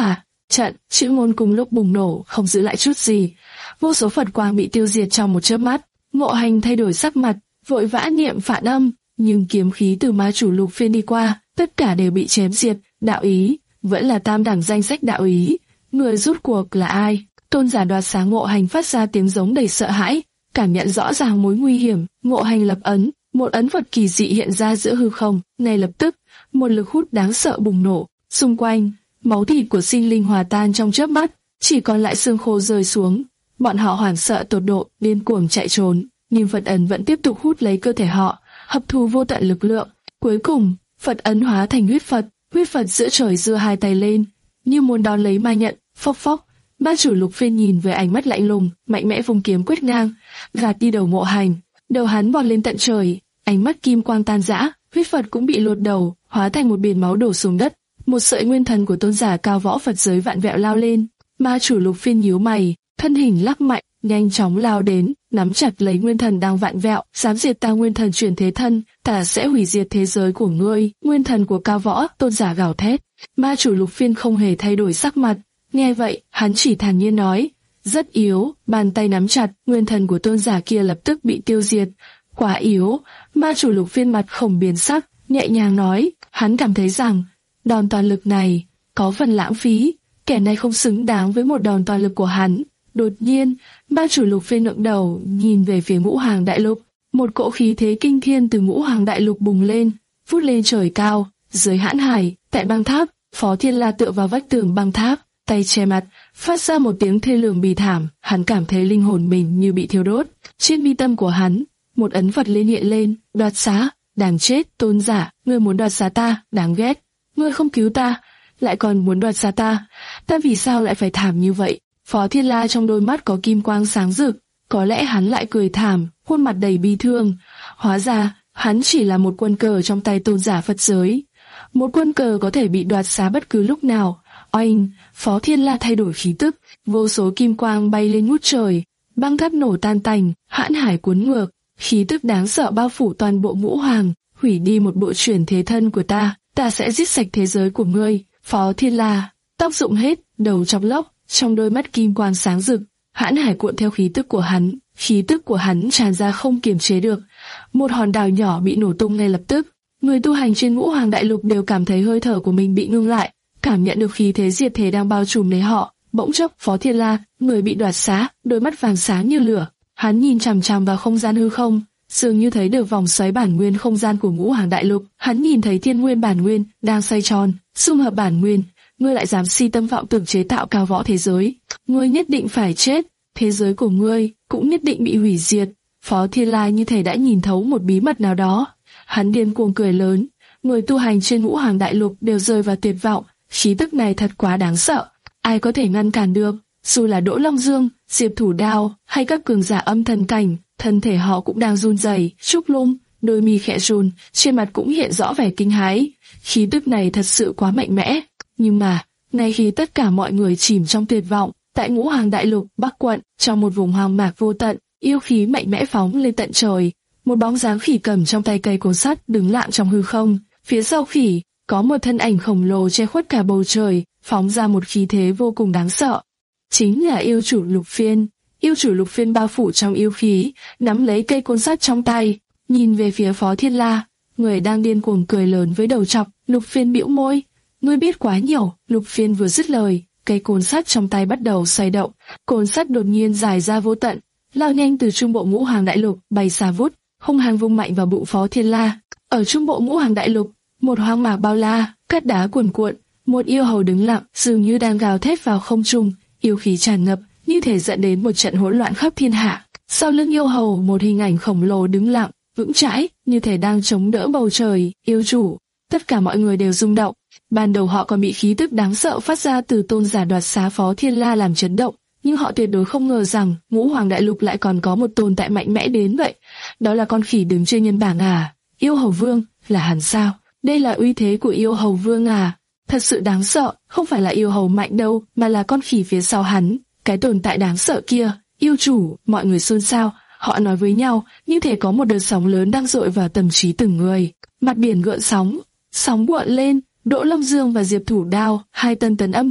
trận, chữ môn cùng lúc bùng nổ, không giữ lại chút gì. Vô số Phật quang bị tiêu diệt trong một chớp mắt. Ngộ Hành thay đổi sắc mặt, vội vã niệm phản âm, nhưng kiếm khí từ ma chủ Lục Phiên đi qua, tất cả đều bị chém diệt. Đạo ý, vẫn là tam đẳng danh sách đạo ý. Người rút cuộc là ai? Tôn giả đoạt xá Ngộ Hành phát ra tiếng giống đầy sợ hãi, cảm nhận rõ ràng mối nguy hiểm. Ngộ Hành lập ấn, một ấn vật kỳ dị hiện ra giữa hư không. Ngay lập tức, một lực hút đáng sợ bùng nổ. Xung quanh, máu thịt của sinh linh hòa tan trong chớp mắt, chỉ còn lại xương khô rơi xuống. Bọn họ hoảng sợ tột độ, điên cuồng chạy trốn, nhưng Phật ấn vẫn tiếp tục hút lấy cơ thể họ, hấp thu vô tận lực lượng. Cuối cùng, Phật ấn hóa thành huyết Phật, huyết Phật giữa trời giơ hai tay lên, như muốn đón lấy ma nhận. Phốc phốc, ma chủ Lục Phiên nhìn với ánh mắt lạnh lùng, mạnh mẽ vung kiếm quét ngang, gạt đi đầu Ngộ Hành. Đầu hắn vọt lên tận trời, ánh mắt kim quang tan rã, huyết Phật cũng bị lột đầu, hóa thành một biển máu đổ xuống đất. Một sợi nguyên thần của tôn giả cao võ Phật giới vạn vẹo lao lên. Ma chủ Lục Phiên nhíu mày, thân hình lắc mạnh, nhanh chóng lao đến, nắm chặt lấy nguyên thần đang vạn vẹo, dám diệt ta nguyên thần chuyển thế thân, ta sẽ hủy diệt thế giới của ngươi. Nguyên thần của cao võ, tôn giả gào thét. Ma chủ Lục Phiên không hề thay đổi sắc mặt, nghe vậy, hắn chỉ thản nhiên nói, rất yếu. Bàn tay nắm chặt, nguyên thần của tôn giả kia lập tức bị tiêu diệt. Quá yếu. Ma chủ Lục Phiên mặt không biến sắc, nhẹ nhàng nói, hắn cảm thấy rằng đòn toàn lực này có phần lãng phí, kẻ này không xứng đáng với một đòn toàn lực của hắn. Đột nhiên, ma chủ Lục Phiên ngẩng đầu, nhìn về phía Ngũ Hoàng Đại Lục. Một cỗ khí thế kinh thiên từ Ngũ Hoàng Đại Lục bùng lên, vút lên trời cao. Dưới hãn hải, tại băng tháp, Phó Thiên La tựa vào vách tường băng tháp, tay che mặt, phát ra một tiếng thê lương bì thảm. Hắn cảm thấy linh hồn mình như bị thiêu đốt. Trên mi tâm của hắn, một ấn Phật lên hiện lên, đoạt xá. Đáng chết, tôn giả, ngươi muốn đoạt xá ta, đáng ghét. Ngươi không cứu ta, lại còn muốn đoạt xá ta. Ta vì sao lại phải thảm như vậy? Phó Thiên La trong đôi mắt có kim quang sáng rực, có lẽ hắn lại cười thảm, khuôn mặt đầy bi thương. Hóa ra, hắn chỉ là một quân cờ trong tay tôn giả Phật giới. Một quân cờ có thể bị đoạt xá bất cứ lúc nào. Oanh, Phó Thiên La thay đổi khí tức, vô số kim quang bay lên ngút trời, băng tháp nổ tan tành, hãn hải cuốn ngược, khí tức đáng sợ bao phủ toàn bộ Ngũ Hoàng, hủy đi một bộ chuyển thế thân của ta, ta sẽ giết sạch thế giới của ngươi. Phó Thiên La, tóc rụng hết, đầu chọc lóc, trong đôi mắt kim quang sáng rực, hãn hải cuộn theo khí tức của hắn, khí tức của hắn tràn ra không kiềm chế được. Một hòn đảo nhỏ bị nổ tung ngay lập tức. Người tu hành trên Ngũ Hoàng Đại Lục đều cảm thấy hơi thở của mình bị ngưng lại, cảm nhận được khí thế diệt thế đang bao trùm lấy họ. Bỗng chốc, Phó Thiên La, người bị đoạt xá, đôi mắt vàng sáng như lửa, hắn nhìn chằm chằm vào không gian hư không, dường như thấy được vòng xoáy bản nguyên không gian của Ngũ Hoàng Đại Lục. Hắn nhìn thấy thiên nguyên bản nguyên đang xoay tròn, xung hợp bản nguyên. Ngươi lại dám si tâm vọng tưởng chế tạo cao võ thế giới, ngươi nhất định phải chết, thế giới của ngươi cũng nhất định bị hủy diệt. Phó Thiên La như thể đã nhìn thấu một bí mật nào đó, hắn điên cuồng cười lớn. Người tu hành trên Ngũ Hoàng Đại Lục đều rơi vào tuyệt vọng, khí tức này thật quá đáng sợ, ai có thể ngăn cản được? Dù là Đỗ Long Dương, Diệp Thủ Đao hay các cường giả âm thần cảnh, thân thể họ cũng đang run rẩy. Trúc Lung, đôi mi khẽ run, trên mặt cũng hiện rõ vẻ kinh hãi. Khí tức này thật sự quá mạnh mẽ. Nhưng mà, ngay khi tất cả mọi người chìm trong tuyệt vọng, tại Ngũ Hoàng Đại Lục Bắc Quận, trong một vùng hoang mạc vô tận, yêu khí mạnh mẽ phóng lên tận trời. Một bóng dáng khỉ cầm trong tay cây côn sắt đứng lặng trong hư không. Phía sau khỉ, có một thân ảnh khổng lồ che khuất cả bầu trời, phóng ra một khí thế vô cùng đáng sợ. Chính là yêu chủ Lục Phiên. Yêu chủ Lục Phiên bao phủ trong yêu khí, nắm lấy cây côn sắt trong tay, nhìn về phía Phó Thiên La, người đang điên cuồng cười lớn với đầu chọc. Lục Phiên bĩu môi, ngươi biết quá nhiều. Lục Phiên vừa dứt lời, cây côn sắt trong tay bắt đầu xoay động, côn sắt đột nhiên dài ra vô tận, lao nhanh từ trung bộ Ngũ Hoàng Đại Lục bay xa vút, hung hăng vung mạnh vào bụng Phó Thiên La. Ở trung bộ Ngũ Hoàng Đại Lục, một hoang mạc bao la, cát đá cuồn cuộn, một yêu hầu đứng lặng, dường như đang gào thét vào không trung, yêu khí tràn ngập, như thể dẫn đến một trận hỗn loạn khắp thiên hạ. Sau lưng yêu hầu, một hình ảnh khổng lồ đứng lặng, vững chãi, như thể đang chống đỡ bầu trời. Yêu chủ, tất cả mọi người đều rung động. Ban đầu họ còn bị khí tức đáng sợ phát ra từ tôn giả đoạt xá Phó Thiên La làm chấn động, nhưng họ tuyệt đối không ngờ rằng Ngũ Hoàng Đại Lục lại còn có một tồn tại mạnh mẽ đến vậy. Đó là con khỉ đứng trên nhân bảng à? Yêu hầu vương, là hắn sao? Đây là uy thế của yêu hầu vương à? Thật sự đáng sợ, không phải là yêu hầu mạnh đâu, mà là con khỉ phía sau hắn, cái tồn tại đáng sợ kia. Yêu chủ, mọi người xôn xao, họ nói với nhau, như thể có một đợt sóng lớn đang dội vào tâm trí từng người. Mặt biển gợn sóng, sóng cuộn lên. Đỗ Long Dương và Diệp Thủ Đao, hai tân tấn âm thần,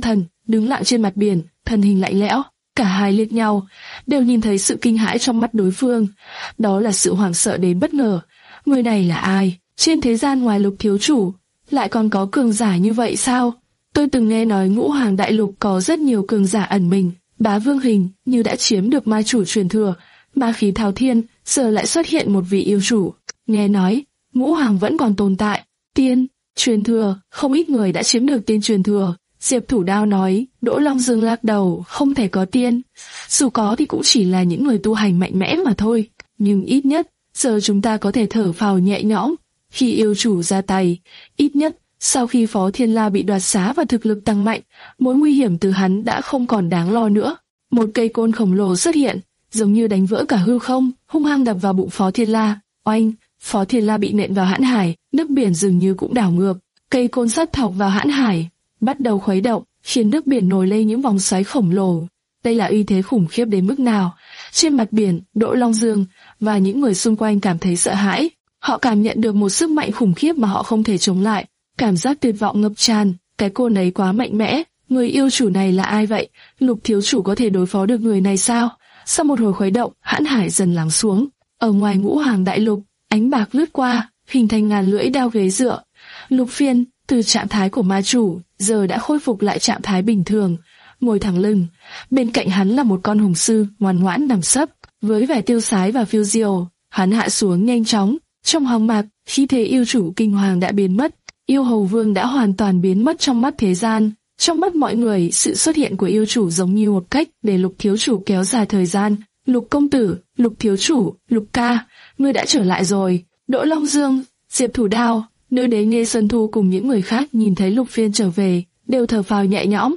đứng lặng trên mặt biển, thân hình lạnh lẽo. Cả hai liếc nhau, đều nhìn thấy sự kinh hãi trong mắt đối phương. Đó là sự hoảng sợ đến bất ngờ. Người này là ai? Trên thế gian ngoài Lục thiếu chủ, lại còn có cường giả như vậy sao? Tôi từng nghe nói Ngũ Hoàng Đại Lục có rất nhiều cường giả ẩn mình. Bá Vương Hình như đã chiếm được ma chủ truyền thừa, ma khí thao thiên, giờ lại xuất hiện một vị yêu chủ. Nghe nói, Ngũ Hoàng vẫn còn tồn tại. Tiên, truyền thừa, không ít người đã chiếm được tiên truyền thừa. Diệp Thủ Đao nói. Đỗ Long Dương lắc đầu, không thể có tiên. Dù có thì cũng chỉ là những người tu hành mạnh mẽ mà thôi. Nhưng ít nhất, giờ chúng ta có thể thở phào nhẹ nhõm. Khi yêu chủ ra tay, ít nhất, sau khi Phó Thiên La bị đoạt xá và thực lực tăng mạnh, mối nguy hiểm từ hắn đã không còn đáng lo nữa. Một cây côn khổng lồ xuất hiện, giống như đánh vỡ cả hư không, hung hăng đập vào bụng Phó Thiên La. Oanh, Phó Thiên La bị nện vào hãn hải, nước biển dường như cũng đảo ngược. Cây côn sắt thọc vào hãn hải, bắt đầu khuấy động, khiến nước biển nổi lên những vòng xoáy khổng lồ. Đây là uy thế khủng khiếp đến mức nào? Trên mặt biển, Đỗ Long Dương và những người xung quanh cảm thấy sợ hãi. Họ cảm nhận được một sức mạnh khủng khiếp mà họ không thể chống lại. Cảm giác tuyệt vọng ngập tràn, cái côn ấy quá mạnh mẽ. Người yêu chủ này là ai vậy? Lục thiếu chủ có thể đối phó được người này sao? Sau một hồi khuấy động, hãn hải dần lắng xuống. Ở ngoài Ngũ Hoàng Đại Lục, ánh bạc lướt qua, hình thành ngàn lưỡi đao ghế dựa. Lục Phiên, từ trạng thái của ma chủ, giờ đã khôi phục lại trạng thái bình thường, ngồi thẳng lưng. Bên cạnh hắn là một con hùng sư ngoan ngoãn nằm sấp, với vẻ tiêu sái và phiêu diêu. Hắn hạ xuống nhanh chóng, trong hóng mạc, khí thế yêu chủ kinh hoàng đã biến mất. Yêu Hầu Vương đã hoàn toàn biến mất trong mắt thế gian. Trong mắt mọi người, sự xuất hiện của yêu chủ giống như một cách để Lục thiếu chủ kéo dài thời gian. Lục công tử, Lục thiếu chủ, Lục ca, ngươi đã trở lại rồi. Đỗ Long Dương, Diệp Thủ Đao, nữ đế Nghê Xuân Thu cùng những người khác nhìn thấy Lục Phiên trở về, đều thở phào nhẹ nhõm.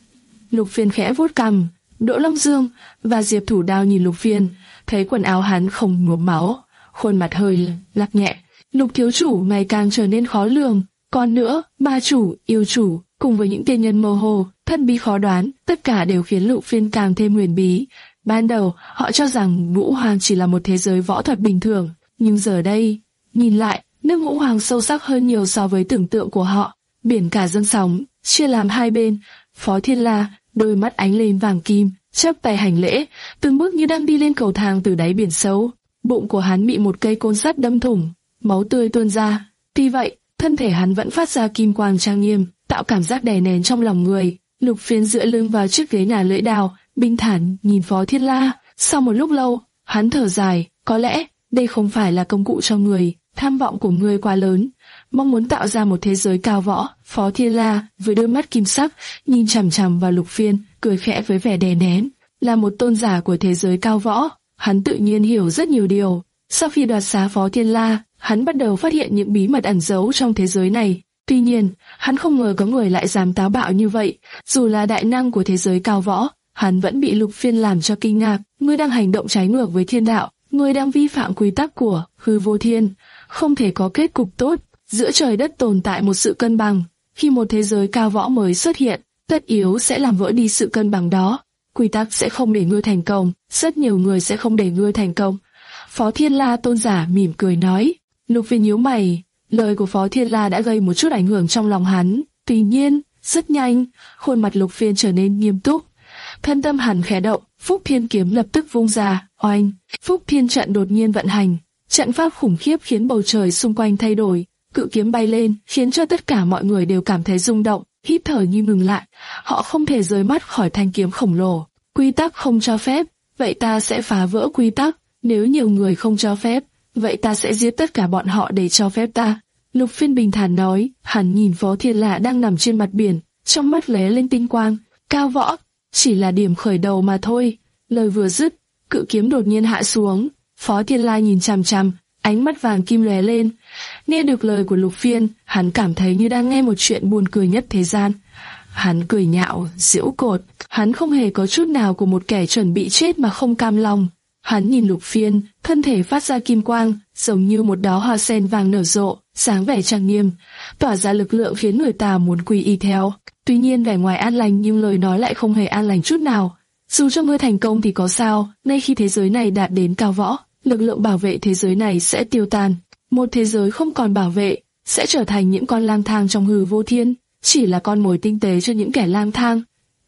Lục Phiên khẽ vuốt cằm. Đỗ Long Dương và Diệp Thủ Đao nhìn Lục Phiên, thấy quần áo hắn không nhuốm máu, khuôn mặt hơi lắc nhẹ. Lục thiếu chủ ngày càng trở nên khó lường. Còn nữa, ma chủ, yêu chủ, cùng với những tiên nhân mơ hồ, thân bí khó đoán, tất cả đều khiến Lục Phiên càng thêm huyền bí. Ban đầu, họ cho rằng Ngũ Hoàng chỉ là một thế giới võ thuật bình thường, nhưng giờ đây, nhìn lại, nước Ngũ Hoàng sâu sắc hơn nhiều so với tưởng tượng của họ. Biển cả dâng sóng, chia làm hai bên. Phó Thiên La, đôi mắt ánh lên vàng kim, chắp tay hành lễ, từng bước như đang đi lên cầu thang từ đáy biển sâu. Bụng của hắn bị một cây côn sắt đâm thủng, máu tươi tuôn ra. Tuy vậy, thân thể hắn vẫn phát ra kim quang trang nghiêm, tạo cảm giác đè nén trong lòng người. Lục Phiên dựa lưng vào chiếc ghế ngả lưỡi đao, bình thản nhìn Phó Thiên La. Sau một lúc lâu, hắn thở dài, có lẽ đây không phải là công cụ cho người. Tham vọng của ngươi quá lớn, mong muốn tạo ra một thế giới cao võ. Phó Thiên La với đôi mắt kim sắc nhìn chằm chằm vào Lục Phiên, cười khẽ với vẻ đè nén. Là một tôn giả của thế giới cao võ, hắn tự nhiên hiểu rất nhiều điều. Sau khi đoạt xá Phó Thiên La, hắn bắt đầu phát hiện những bí mật ẩn giấu trong thế giới này. Tuy nhiên, hắn không ngờ có người lại dám táo bạo như vậy. Dù là đại năng của thế giới cao võ, hắn vẫn bị Lục Phiên làm cho kinh ngạc. Ngươi đang hành động trái ngược với thiên đạo, ngươi đang vi phạm quy tắc của hư vô thiên. Không thể có kết cục tốt. Giữa trời đất tồn tại một sự cân bằng. Khi một thế giới cao võ mới xuất hiện, tất yếu sẽ làm vỡ đi sự cân bằng đó. Quy tắc sẽ không để ngươi thành công, rất nhiều người sẽ không để ngươi thành công. Phó Thiên La tôn giả mỉm cười nói. Lục Phiên nhíu mày, lời của Phó Thiên La đã gây một chút ảnh hưởng trong lòng hắn. Tuy nhiên, rất nhanh, khuôn mặt Lục Phiên trở nên nghiêm túc. Thân tâm hắn khẽ động, Phúc Thiên kiếm lập tức vung ra. Oanh, Phúc Thiên trận đột nhiên vận hành. Trận pháp khủng khiếp khiến bầu trời xung quanh thay đổi, cự kiếm bay lên, khiến cho tất cả mọi người đều cảm thấy rung động, hít thở như ngừng lại. Họ không thể rời mắt khỏi thanh kiếm khổng lồ. Quy tắc không cho phép, vậy ta sẽ phá vỡ quy tắc. Nếu nhiều người không cho phép, vậy ta sẽ giết tất cả bọn họ để cho phép ta. Lục Phiên bình thản nói. Hắn nhìn Phó Thiên La đang nằm trên mặt biển, trong mắt lóe lên tinh quang. Cao võ chỉ là điểm khởi đầu mà thôi. Lời vừa dứt, cự kiếm đột nhiên hạ xuống. Phó Thiên La nhìn chằm chằm, ánh mắt vàng kim lóe lên. Nghe được lời của Lục Phiên, hắn cảm thấy như đang nghe một chuyện buồn cười nhất thế gian. Hắn cười nhạo, giễu cợt, hắn không hề có chút nào của một kẻ chuẩn bị chết mà không cam lòng. Hắn nhìn Lục Phiên, thân thể phát ra kim quang, giống như một đóa hoa sen vàng nở rộ, sáng vẻ trang nghiêm, tỏa ra lực lượng khiến người ta muốn quy y theo. Tuy nhiên vẻ ngoài an lành nhưng lời nói lại không hề an lành chút nào. Dù cho ngươi thành công thì có sao, ngay khi thế giới này đạt đến cao võ, lực lượng bảo vệ thế giới này sẽ tiêu tan. Một thế giới không còn bảo vệ, sẽ trở thành những con lang thang trong hư vô thiên, chỉ là con mồi tinh tế cho những kẻ lang thang.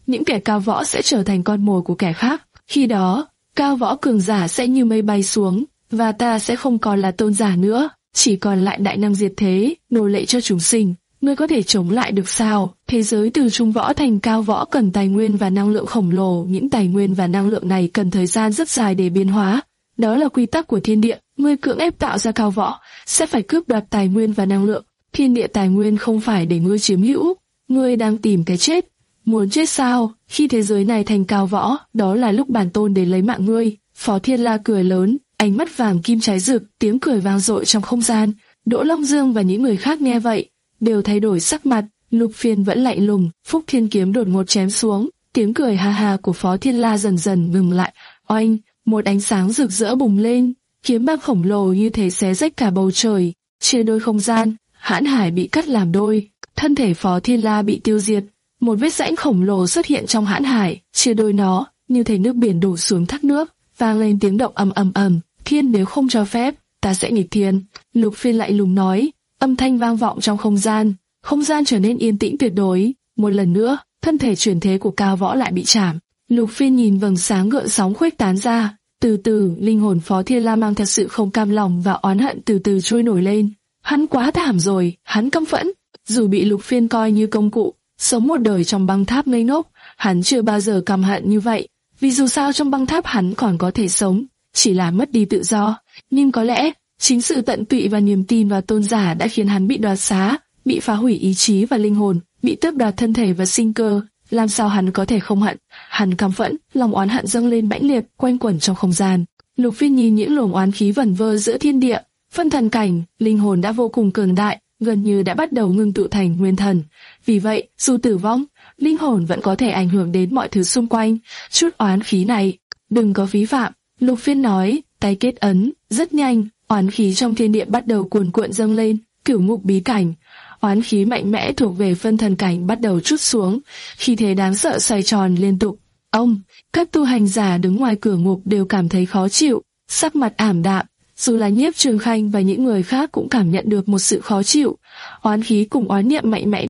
những kẻ cao võ sẽ trở thành con mồi của kẻ khác. Khi đó, cao võ cường giả sẽ như mây bay xuống, và ta sẽ không còn là tôn giả nữa, chỉ còn lại đại năng diệt thế, nô lệ cho chúng sinh. Ngươi có thể chống lại được sao? Thế giới từ trung võ thành cao võ cần tài nguyên và năng lượng khổng lồ, những tài nguyên và năng lượng này cần thời gian rất dài để biến hóa. Đó là quy tắc của thiên địa, ngươi cưỡng ép tạo ra cao võ, sẽ phải cướp đoạt tài nguyên và năng lượng. Thiên địa tài nguyên không phải để ngươi chiếm hữu, ngươi đang tìm cái chết. Muốn chết sao? Khi thế giới này thành cao võ, đó là lúc bản tôn đến lấy mạng ngươi. Phó Thiên La cười lớn, ánh mắt vàng kim cháy rực, tiếng cười vang dội trong không gian. Đỗ Long Dương và những người khác nghe vậy, đều thay đổi sắc mặt. Lục Phiên vẫn lạnh lùng, Phúc Thiên kiếm đột ngột chém xuống, tiếng cười ha ha của Phó Thiên La dần dần ngừng lại. Oanh, một ánh sáng rực rỡ bùng lên, kiếm băng khổng lồ như thể xé rách cả bầu trời, chia đôi không gian. Hãn hải bị cắt làm đôi, thân thể Phó Thiên La bị tiêu diệt. Một vết rãnh khổng lồ xuất hiện trong hãn hải, chia đôi nó, như thể nước biển đổ xuống thác nước, vang lên tiếng động ầm ầm ầm. Thiên nếu không cho phép, ta sẽ nghịch thiên. Lục Phiên lạnh lùng nói, âm thanh vang vọng trong không gian, không gian trở nên yên tĩnh tuyệt đối. Một lần nữa, thân thể chuyển thế của cao võ lại bị chạm. Lục Phiên nhìn vầng sáng gợn sóng khuếch tán ra, từ từ linh hồn Phó Thiên La mang thật sự không cam lòng và oán hận từ từ trôi nổi lên. Hắn quá thảm rồi, hắn căm phẫn. Dù bị Lục Phiên coi như công cụ, sống một đời trong băng tháp ngây ngốc, hắn chưa bao giờ căm hận như vậy. Vì dù sao trong băng tháp hắn còn có thể sống, chỉ là mất đi tự do. Nhưng có lẽ, chính sự tận tụy và niềm tin vào tôn giả đã khiến hắn bị đoạt xá, bị phá hủy ý chí và linh hồn, bị tước đoạt thân thể và sinh cơ. Làm sao hắn có thể không hận? Hắn căm phẫn, lòng oán hận dâng lên mãnh liệt, quanh quẩn trong không gian. Lục Phiên nhìn những luồng oán khí vẩn vơ giữa thiên địa, phân thần cảnh, linh hồn đã vô cùng cường đại, gần như đã bắt đầu ngưng tụ thành nguyên thần. Vì vậy, dù tử vong, linh hồn vẫn có thể ảnh hưởng đến mọi thứ xung quanh. Chút oán khí này, đừng có phí phạm. Lục Phiên nói, tay kết ấn, rất nhanh, oán khí trong thiên địa bắt đầu cuồn cuộn dâng lên. Cửu ngục bí cảnh, oán khí mạnh mẽ thuộc về phân thần cảnh bắt đầu trút xuống, khí thế đáng sợ xoay tròn liên tục. Ông, các tu hành giả đứng ngoài cửa ngục đều cảm thấy khó chịu, sắc mặt ảm đạm. Dù là Nhiếp Trường Khanh và những người khác cũng cảm nhận được một sự khó chịu, oán khí cùng oán niệm mạnh mẽ.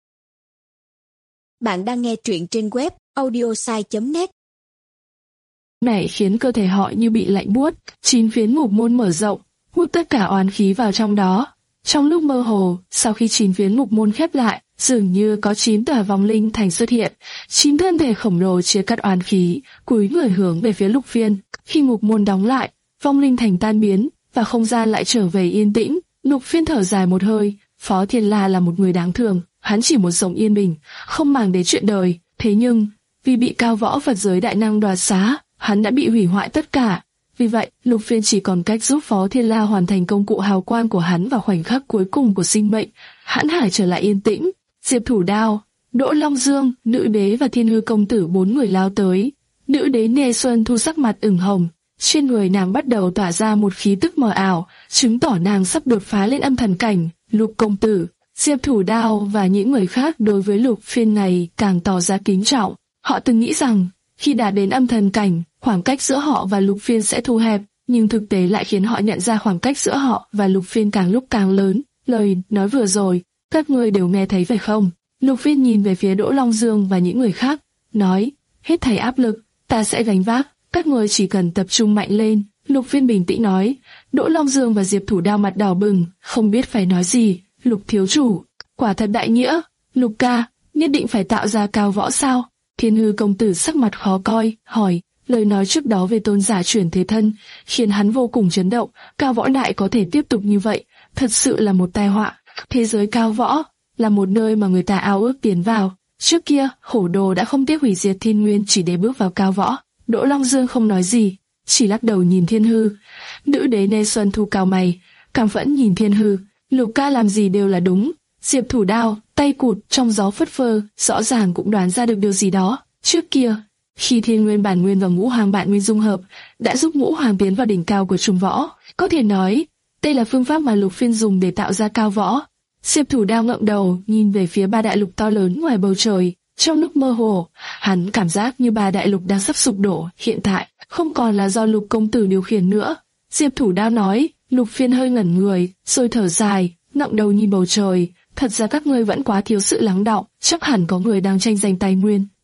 Bạn đang nghe truyện trên web audiosai chấm net. Này khiến cơ thể họ như bị lạnh buốt, chín phiến ngục môn mở rộng, hút tất cả oán khí vào trong đó. Trong lúc mơ hồ, sau khi chín phiến ngục môn khép lại, dường như có chín tòa vong linh thành xuất hiện, chín thân thể khổng lồ chia cắt oán khí, cúi người hướng về phía Lục Phiên. Khi ngục môn đóng lại, vong linh thành tan biến, và không gian lại trở về yên tĩnh. Lục Phiên thở dài một hơi. Phó Thiên La là một người đáng thương, hắn chỉ muốn sống yên bình, không màng đến chuyện đời. Thế nhưng, vì bị cao võ Phật giới đại năng đoạt xá, hắn đã bị hủy hoại tất cả. Vì vậy, Lục Phiên chỉ còn cách giúp Phó Thiên La hoàn thành công cụ hào quang của hắn vào khoảnh khắc cuối cùng của sinh mệnh. Hãn hải trở lại yên tĩnh. Diệp Thủ Đao, Đỗ Long Dương, Nữ Đế và Thiên Hư Công Tử bốn người lao tới. Nữ Đế Nê Xuân Thu sắc mặt ửng hồng, trên người nàng bắt đầu tỏa ra một khí tức mờ ảo, chứng tỏ nàng sắp đột phá lên âm thần cảnh. Lục Công Tử, Diệp Thủ Đao và những người khác đối với Lục Phiên này càng tỏ ra kính trọng. Họ từng nghĩ rằng, khi đạt đến âm thần cảnh, khoảng cách giữa họ và Lục Phiên sẽ thu hẹp, nhưng thực tế lại khiến họ nhận ra khoảng cách giữa họ và Lục Phiên càng lúc càng lớn. Lời nói vừa rồi, các ngươi đều nghe thấy phải không? Lục Phiên nhìn về phía Đỗ Long Dương và những người khác, nói, hết thảy áp lực, ta sẽ gánh vác, các ngươi chỉ cần tập trung mạnh lên. Lục Phiên bình tĩnh nói. Đỗ Long Dương và Diệp Thủ Đao mặt đỏ bừng, không biết phải nói gì. Lục thiếu chủ, quả thật đại nghĩa. Lục ca, nhất định phải tạo ra cao võ sao? Thiên Hư Công Tử sắc mặt khó coi, hỏi. Lời nói trước đó về tôn giả chuyển thế thân khiến hắn vô cùng chấn động. Cao võ đại có thể tiếp tục như vậy, thật sự là một tai họa. Thế giới cao võ là một nơi mà người ta ao ước tiến vào. Trước kia, Hổ Đồ đã không tiếc hủy diệt thiên nguyên chỉ để bước vào cao võ. Đỗ Long Dương không nói gì, chỉ lắc đầu nhìn Thiên Hư. Nữ Đế Nê Xuân Thu cau mày, cảm phẫn nhìn Thiên Hư. Lục ca làm gì đều là đúng. Diệp Thủ Đao, tay cụt trong gió phất phơ, rõ ràng cũng đoán ra được điều gì đó. Trước kia, khi Thiên Nguyên Bản Nguyên và Ngũ Hoàng Bản Nguyên dung hợp, đã giúp Ngũ Hoàng tiến vào đỉnh cao của Trung Võ. Có thể nói, đây là phương pháp mà Lục Phiên dùng để tạo ra cao võ. Diệp Thủ Đao ngậm đầu, nhìn về phía ba đại lục to lớn ngoài bầu trời. Trong lúc mơ hồ, hắn cảm giác như ba đại lục đang sắp sụp đổ. Hiện tại, không còn là do Lục công tử điều khiển nữa. Diệp Thủ Đao nói. Lục Phiên hơi ngẩn người, rồi thở dài, ngẩng đầu nhìn bầu trời. Thật ra các ngươi vẫn quá thiếu sự lắng đọng, chắc hẳn có người đang tranh giành tài nguyên,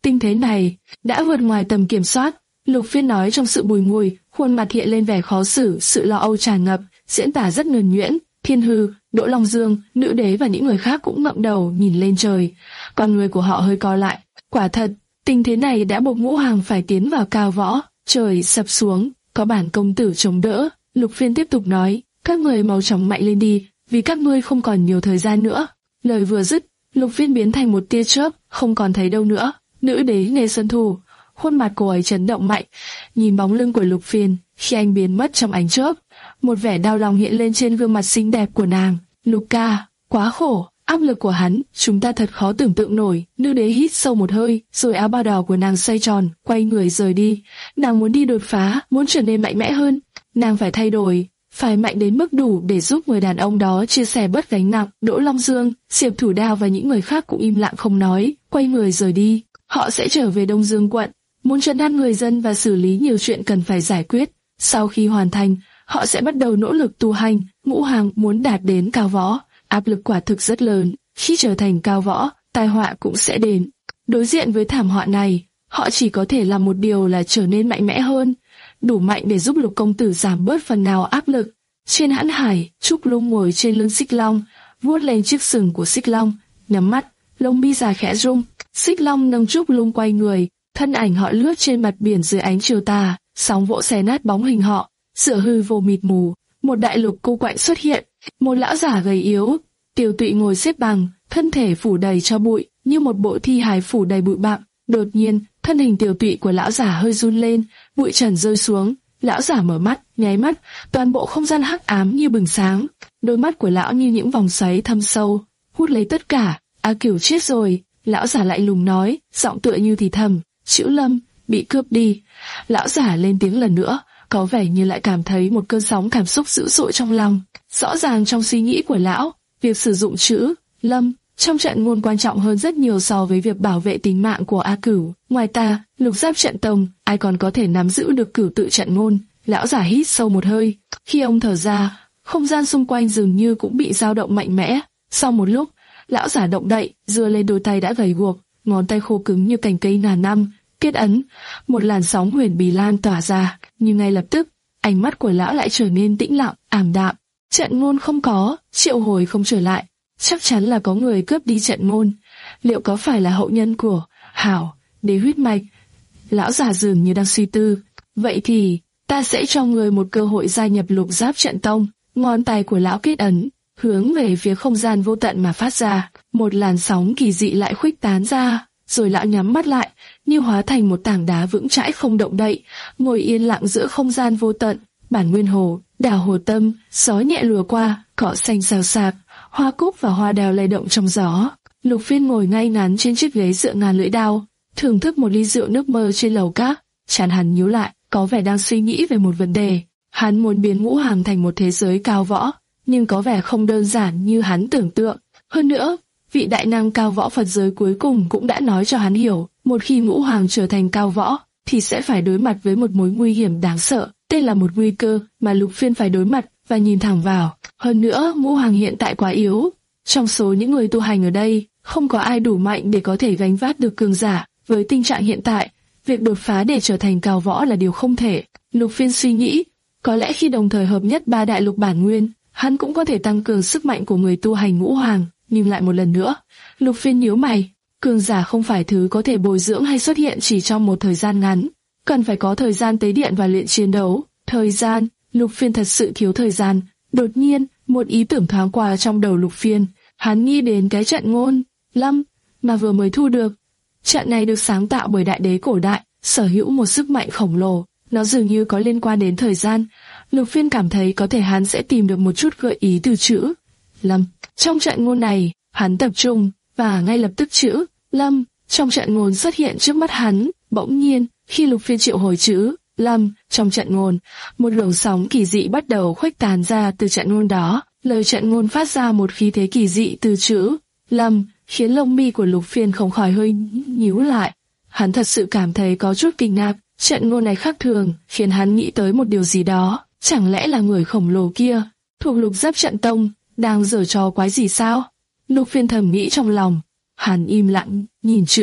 Tình thế này đã vượt ngoài tầm kiểm soát. Lục Phiên nói trong sự bùi ngùi, khuôn mặt hiện lên vẻ khó xử, sự lo âu tràn ngập, diễn tả rất nhuần nhuyễn. Thiên Hư, Đỗ Long Dương, Nữ Đế và những người khác cũng ngẩng đầu nhìn lên trời. Con người của họ hơi co lại. Quả thật, tình thế này đã buộc Ngũ Hoàng phải tiến vào cao võ. Trời sập xuống, có bản công tử chống đỡ. Lục Phiên tiếp tục nói, các người mau chóng mạnh lên đi, vì các ngươi không còn nhiều thời gian nữa. Lời vừa dứt, Lục Phiên biến thành một tia chớp, không còn thấy đâu nữa. Nữ Đế Nghê Xuân Thu, khuôn mặt cô ấy chấn động mạnh, nhìn bóng lưng của Lục Phiên. Khi anh biến mất trong ánh chớp, một vẻ đau lòng hiện lên trên gương mặt xinh đẹp của nàng. Lục ca, quá khổ, áp lực của hắn, chúng ta thật khó tưởng tượng nổi. Nữ Đế hít sâu một hơi, rồi áo bào đỏ của nàng xoay tròn, quay người rời đi. Nàng muốn đi đột phá, muốn trở nên mạnh mẽ hơn. Nàng phải thay đổi, phải mạnh đến mức đủ để giúp người đàn ông đó chia sẻ bớt gánh nặng. Đỗ Long Dương, Diệp Thủ Đao và những người khác cũng im lặng không nói, quay người rời đi. Họ sẽ trở về Đông Dương quận, muốn trấn an người dân và xử lý nhiều chuyện cần phải giải quyết. Sau khi hoàn thành, họ sẽ bắt đầu nỗ lực tu hành. Ngũ Hoàng muốn đạt đến cao võ, áp lực quả thực rất lớn. Khi trở thành cao võ, tai họa cũng sẽ đến. Đối diện với thảm họa này, họ chỉ có thể làm một điều là trở nên mạnh mẽ hơn, đủ mạnh để giúp Lục công tử giảm bớt phần nào áp lực. Trên hãn hải, Trúc Lung ngồi trên lưng Xích Long, vuốt lên chiếc sừng của Xích Long, nhắm mắt, lông mi dài khẽ rung. Xích Long nâng Trúc Lung quay người, thân ảnh họ lướt trên mặt biển dưới ánh chiều tà, sóng vỗ xé nát bóng hình họ. Giữa hư vô mịt mù, một đại lục cô quạnh xuất hiện, một lão giả gầy yếu, tiều tụy ngồi xếp bằng, thân thể phủ đầy cho bụi, như một bộ thi hài phủ đầy bụi bặm. Đột nhiên, thân hình tiều tụy của lão giả hơi run lên, bụi trần rơi xuống, lão giả mở mắt, nháy mắt, toàn bộ không gian hắc ám như bừng sáng, đôi mắt của lão như những vòng xoáy thâm sâu, hút lấy tất cả. A Cửu chết rồi, lão giả lạnh lùng nói, giọng tựa như thì thầm, chữ Lâm bị cướp đi. Lão giả lên tiếng lần nữa, có vẻ như lại cảm thấy một cơn sóng cảm xúc dữ dội trong lòng. Rõ ràng trong suy nghĩ của lão, việc sử dụng chữ Lâm trong trận ngôn quan trọng hơn rất nhiều so với việc bảo vệ tính mạng của A Cửu. Ngoài ta, Lục Giáp trận tông, ai còn có thể nắm giữ được cửu tự trận ngôn? Lão giả hít sâu một hơi. Khi ông thở ra, không gian xung quanh dường như cũng bị dao động mạnh mẽ. Sau một lúc, lão giả động đậy, giơ lên đôi tay đã gầy guộc, ngón tay khô cứng như cành cây ngàn năm. Kết ấn, một làn sóng huyền bí lan tỏa ra, nhưng ngay lập tức, ánh mắt của lão lại trở nên tĩnh lặng, ảm đạm. Trận ngôn không có, triệu hồi không trở lại, chắc chắn là có người cướp đi trận ngôn. Liệu có phải là hậu nhân của Hảo, đế huyết mạch? Lão già dường như đang suy tư. Vậy thì, ta sẽ cho người một cơ hội gia nhập Lục Giáp trận tông. Ngón tay của lão kết ấn, hướng về phía không gian vô tận mà phát ra. Một làn sóng kỳ dị lại khuếch tán ra, rồi lão nhắm mắt lại, như hóa thành một tảng đá vững chãi không động đậy, ngồi yên lặng giữa không gian vô tận. Bản nguyên hồ, đảo hồ tâm, gió nhẹ lùa qua, cỏ xanh xào xạc, hoa cúc và hoa đào lay động trong gió. Lục Phiên ngồi ngay ngắn trên chiếc ghế dựa ngàn lưỡi đao, thưởng thức một ly rượu nước mơ trên lầu cát. Trán hắn nhíu lại, có vẻ đang suy nghĩ về một vấn đề. Hắn muốn biến Ngũ Hoàng thành một thế giới cao võ, nhưng có vẻ không đơn giản như hắn tưởng tượng. Hơn nữa, vị đại năng cao võ Phật giới cuối cùng cũng đã nói cho hắn hiểu, một khi Ngũ Hoàng trở thành cao võ, thì sẽ phải đối mặt với một mối nguy hiểm đáng sợ. Đây là một nguy cơ mà Lục Phiên phải đối mặt và nhìn thẳng vào. Hơn nữa, Ngũ Hoàng hiện tại quá yếu. Trong số những người tu hành ở đây, không có ai đủ mạnh để có thể gánh vác được cường giả. Với tình trạng hiện tại, việc đột phá để trở thành cao võ là điều không thể. Lục Phiên suy nghĩ, có lẽ khi đồng thời hợp nhất ba đại lục bản nguyên, hắn cũng có thể tăng cường sức mạnh của người tu hành Ngũ Hoàng. Nhưng lại một lần nữa, Lục Phiên nhíu mày, cường giả không phải thứ có thể bồi dưỡng hay xuất hiện chỉ trong một thời gian ngắn, cần phải có thời gian tế điện và luyện chiến đấu. Thời gian, Lục Phiên thật sự thiếu thời gian. Đột nhiên, một ý tưởng thoáng qua trong đầu Lục Phiên, hắn nghĩ đến cái trận ngôn Lâm mà vừa mới thu được. Trận này được sáng tạo bởi đại đế cổ đại, sở hữu một sức mạnh khổng lồ, nó dường như có liên quan đến thời gian. Lục Phiên cảm thấy có thể hắn sẽ tìm được một chút gợi ý từ chữ Lâm. Trong trận ngôn này, hắn tập trung, và ngay lập tức chữ Lâm trong trận ngôn xuất hiện trước mắt hắn. Bỗng nhiên, khi Lục Phiên triệu hồi chữ Lâm trong trận ngôn, một luồng sóng kỳ dị bắt đầu khuếch tán ra từ trận ngôn đó. Lời trận ngôn phát ra một khí thế kỳ dị từ chữ Lâm, khiến lông mi của Lục Phiên không khỏi hơi nhíu lại. Hắn thật sự cảm thấy có chút kinh ngạc. Trận ngôn này khác thường, khiến hắn nghĩ tới một điều gì đó. Chẳng lẽ là người khổng lồ kia, thuộc Lục Giáp trận tông, đang giở trò quái gì sao? Lục Phiên thầm nghĩ trong lòng. Hắn im lặng, nhìn chữ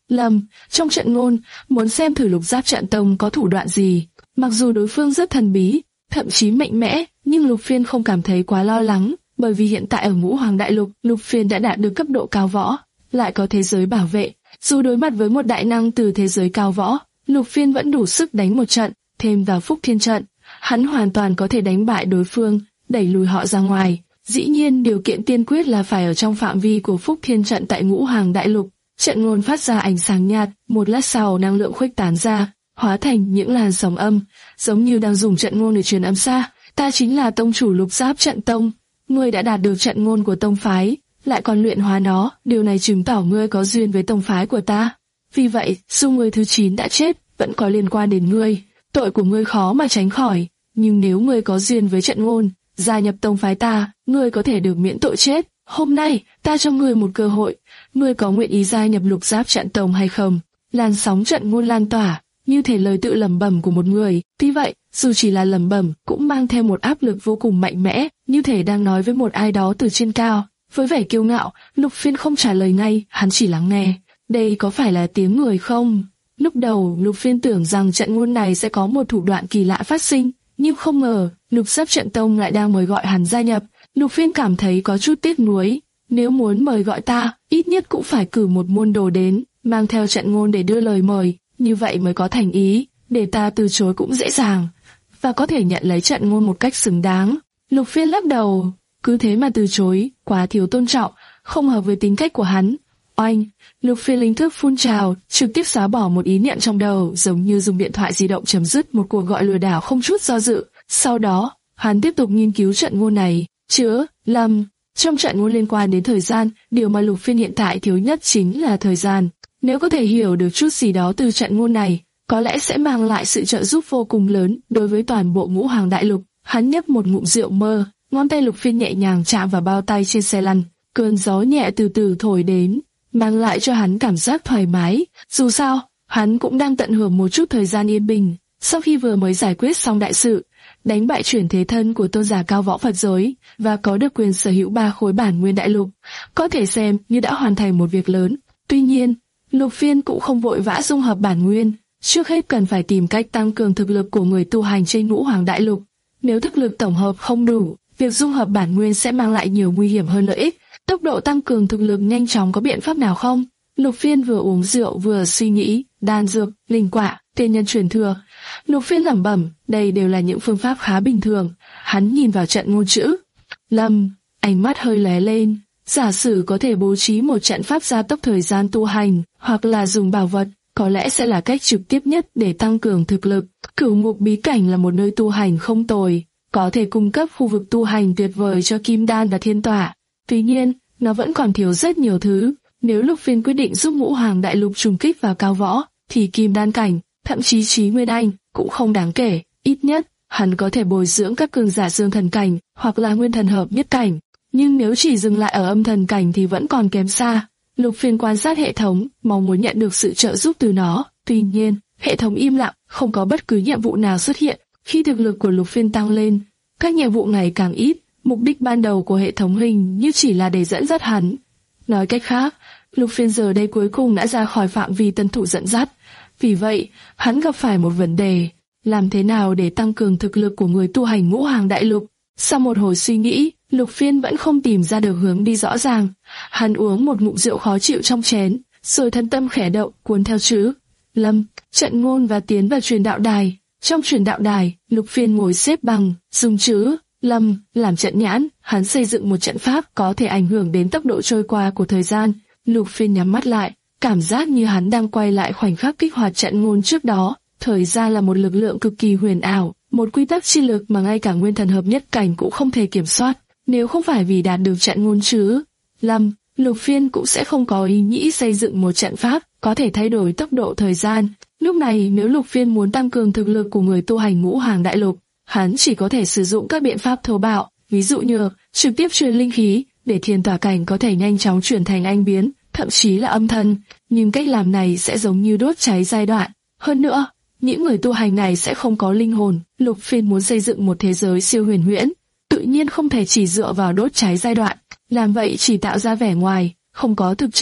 Lâm, trong trận ngôn, muốn xem thử Lục Giáp Trận Tông có thủ đoạn gì. Mặc dù đối phương rất thần bí, thậm chí mạnh mẽ, nhưng Lục Phiên không cảm thấy quá lo lắng, bởi vì hiện tại ở Ngũ Hoàng Đại Lục, Lục Phiên đã đạt được cấp độ cao võ, lại có thế giới bảo vệ. Dù đối mặt với một đại năng từ thế giới cao võ, Lục Phiên vẫn đủ sức đánh một trận, thêm vào Phúc Thiên Trận, hắn hoàn toàn có thể đánh bại đối phương, đẩy lùi họ ra ngoài. Dĩ nhiên điều kiện tiên quyết là phải ở trong phạm vi của Phúc Thiên Trận tại Ngũ Hoàng Đại Lục. Trận ngôn phát ra ánh sáng nhạt, một lát sau năng lượng khuếch tán ra, hóa thành những làn sóng âm, giống như đang dùng trận ngôn để truyền âm xa. Ta chính là tông chủ Lục Giáp Trận Tông, ngươi đã đạt được trận ngôn của tông phái, lại còn luyện hóa nó, điều này chứng tỏ ngươi có duyên với tông phái của ta. Vì vậy, dù người thứ chín đã chết, vẫn có liên quan đến ngươi, tội của ngươi khó mà tránh khỏi, nhưng nếu ngươi có duyên với trận ngôn, gia nhập tông phái ta, ngươi có thể được miễn tội chết. Hôm nay, ta cho ngươi một cơ hội, ngươi có nguyện ý gia nhập Lục Giáp Trận Tông hay không? Làn sóng trận ngôn lan tỏa, như thể lời tự lẩm bẩm của một người. Tuy vậy, dù chỉ là lẩm bẩm, cũng mang theo một áp lực vô cùng mạnh mẽ, như thể đang nói với một ai đó từ trên cao. Với vẻ kiêu ngạo, Lục Phiên không trả lời ngay, hắn chỉ lắng nghe. Đây có phải là tiếng người không? Lúc đầu, Lục Phiên tưởng rằng trận ngôn này sẽ có một thủ đoạn kỳ lạ phát sinh, nhưng không ngờ, Lục Giáp Trận Tông lại đang mời gọi hắn gia nhập. Lục Phiên cảm thấy có chút tiếc nuối. Nếu muốn mời gọi ta, ít nhất cũng phải cử một môn đồ đến, mang theo trận ngôn để đưa lời mời, như vậy mới có thành ý, để ta từ chối cũng dễ dàng, và có thể nhận lấy trận ngôn một cách xứng đáng. Lục Phiên lắc đầu, cứ thế mà từ chối, quá thiếu tôn trọng, không hợp với tính cách của hắn. Oanh, Lục Phiên linh thức phun trào, trực tiếp xóa bỏ một ý niệm trong đầu, giống như dùng điện thoại di động chấm dứt một cuộc gọi lừa đảo không chút do dự. Sau đó, hắn tiếp tục nghiên cứu trận ngôn này. Chứa, Lâm, trong trận ngôn liên quan đến thời gian, điều mà Lục Phiên hiện tại thiếu nhất chính là thời gian. Nếu có thể hiểu được chút gì đó từ trận ngôn này, có lẽ sẽ mang lại sự trợ giúp vô cùng lớn đối với toàn bộ Ngũ Hoàng Đại Lục. Hắn nhấp một ngụm rượu mơ, ngón tay Lục Phiên nhẹ nhàng chạm vào bao tay trên xe lăn. Cơn gió nhẹ từ từ thổi đến, mang lại cho hắn cảm giác thoải mái. Dù sao, hắn cũng đang tận hưởng một chút thời gian yên bình. Sau khi vừa mới giải quyết xong đại sự, đánh bại chuyển thế thân của tôn giả cao võ Phật giới và có được quyền sở hữu ba khối bản nguyên đại lục, có thể xem như đã hoàn thành một việc lớn. Tuy nhiên, Lục Phiên cũng không vội vã dung hợp bản nguyên, trước hết cần phải tìm cách tăng cường thực lực của người tu hành trên Ngũ Hoàng Đại Lục. Nếu thực lực tổng hợp không đủ, việc dung hợp bản nguyên sẽ mang lại nhiều nguy hiểm hơn lợi ích. Tốc độ tăng cường thực lực nhanh chóng có biện pháp nào không? Lục Phiên vừa uống rượu vừa suy nghĩ, đan dược, linh quả, tiên nhân truyền thừa. Lục Phiên lẩm bẩm, đây đều là những phương pháp khá bình thường. Hắn nhìn vào trận ngôn chữ Lâm, ánh mắt hơi lóe lên. Giả sử có thể bố trí một trận pháp gia tốc thời gian tu hành, hoặc là dùng bảo vật, có lẽ sẽ là cách trực tiếp nhất để tăng cường thực lực. Cửu Ngục bí cảnh là một nơi tu hành không tồi, có thể cung cấp khu vực tu hành tuyệt vời cho Kim Đan và Thiên Tỏa. Tuy nhiên, nó vẫn còn thiếu rất nhiều thứ. Nếu Lục Phiên quyết định giúp Ngũ Hoàng Đại Lục trùng kích vào cao võ, thì Kim Đan cảnh, thậm chí Chí Nguyên Anh cũng không đáng kể. Ít nhất, hắn có thể bồi dưỡng các cường giả Dương Thần cảnh hoặc là Nguyên Thần hợp nhất cảnh. Nhưng nếu chỉ dừng lại ở Âm Thần cảnh thì vẫn còn kém xa. Lục Phiên quan sát hệ thống, mong muốn nhận được sự trợ giúp từ nó. Tuy nhiên, hệ thống im lặng, không có bất cứ nhiệm vụ nào xuất hiện. Khi thực lực của Lục Phiên tăng lên, các nhiệm vụ ngày càng ít. Mục đích ban đầu của hệ thống hình như chỉ là để dẫn dắt hắn. Nói cách khác, Lục Phiên giờ đây cuối cùng đã ra khỏi phạm vi tân thủ dẫn dắt. Vì vậy, hắn gặp phải một vấn đề, làm thế nào để tăng cường thực lực của người tu hành Ngũ Hoàng Đại Lục? Sau một hồi suy nghĩ, Lục Phiên vẫn không tìm ra được hướng đi rõ ràng. Hắn uống một ngụm rượu khó chịu trong chén, rồi thân tâm khẽ động, cuốn theo chữ Lâm, trận ngôn và tiến vào truyền đạo đài. Trong truyền đạo đài, Lục Phiên ngồi xếp bằng, dùng chữ Lâm làm trận nhãn. Hắn xây dựng một trận pháp có thể ảnh hưởng đến tốc độ trôi qua của thời gian. Lục Phiên nhắm mắt lại, cảm giác như hắn đang quay lại khoảnh khắc kích hoạt trận ngôn trước đó. Thời gian là một lực lượng cực kỳ huyền ảo, một quy tắc chi lực mà ngay cả Nguyên Thần hợp nhất cảnh cũng không thể kiểm soát. Nếu không phải vì đạt được trận ngôn chữ Lâm, Lục Phiên cũng sẽ không có ý nghĩ xây dựng một trận pháp có thể thay đổi tốc độ thời gian. Lúc này nếu Lục Phiên muốn tăng cường thực lực của người tu hành Ngũ Hoàng Đại Lục, hắn chỉ có thể sử dụng các biện pháp thô bạo, ví dụ như trực tiếp truyền linh khí để Thiên Tỏa cảnh có thể nhanh chóng chuyển thành anh biến, thậm chí là âm thần. Nhưng cách làm này sẽ giống như đốt cháy giai đoạn. Hơn nữa, những người tu hành này sẽ không có linh hồn. Lục Phiên muốn xây dựng một thế giới siêu huyền huyễn, tự nhiên không thể chỉ dựa vào đốt cháy giai đoạn. Làm vậy chỉ tạo ra vẻ ngoài, không có thực chất.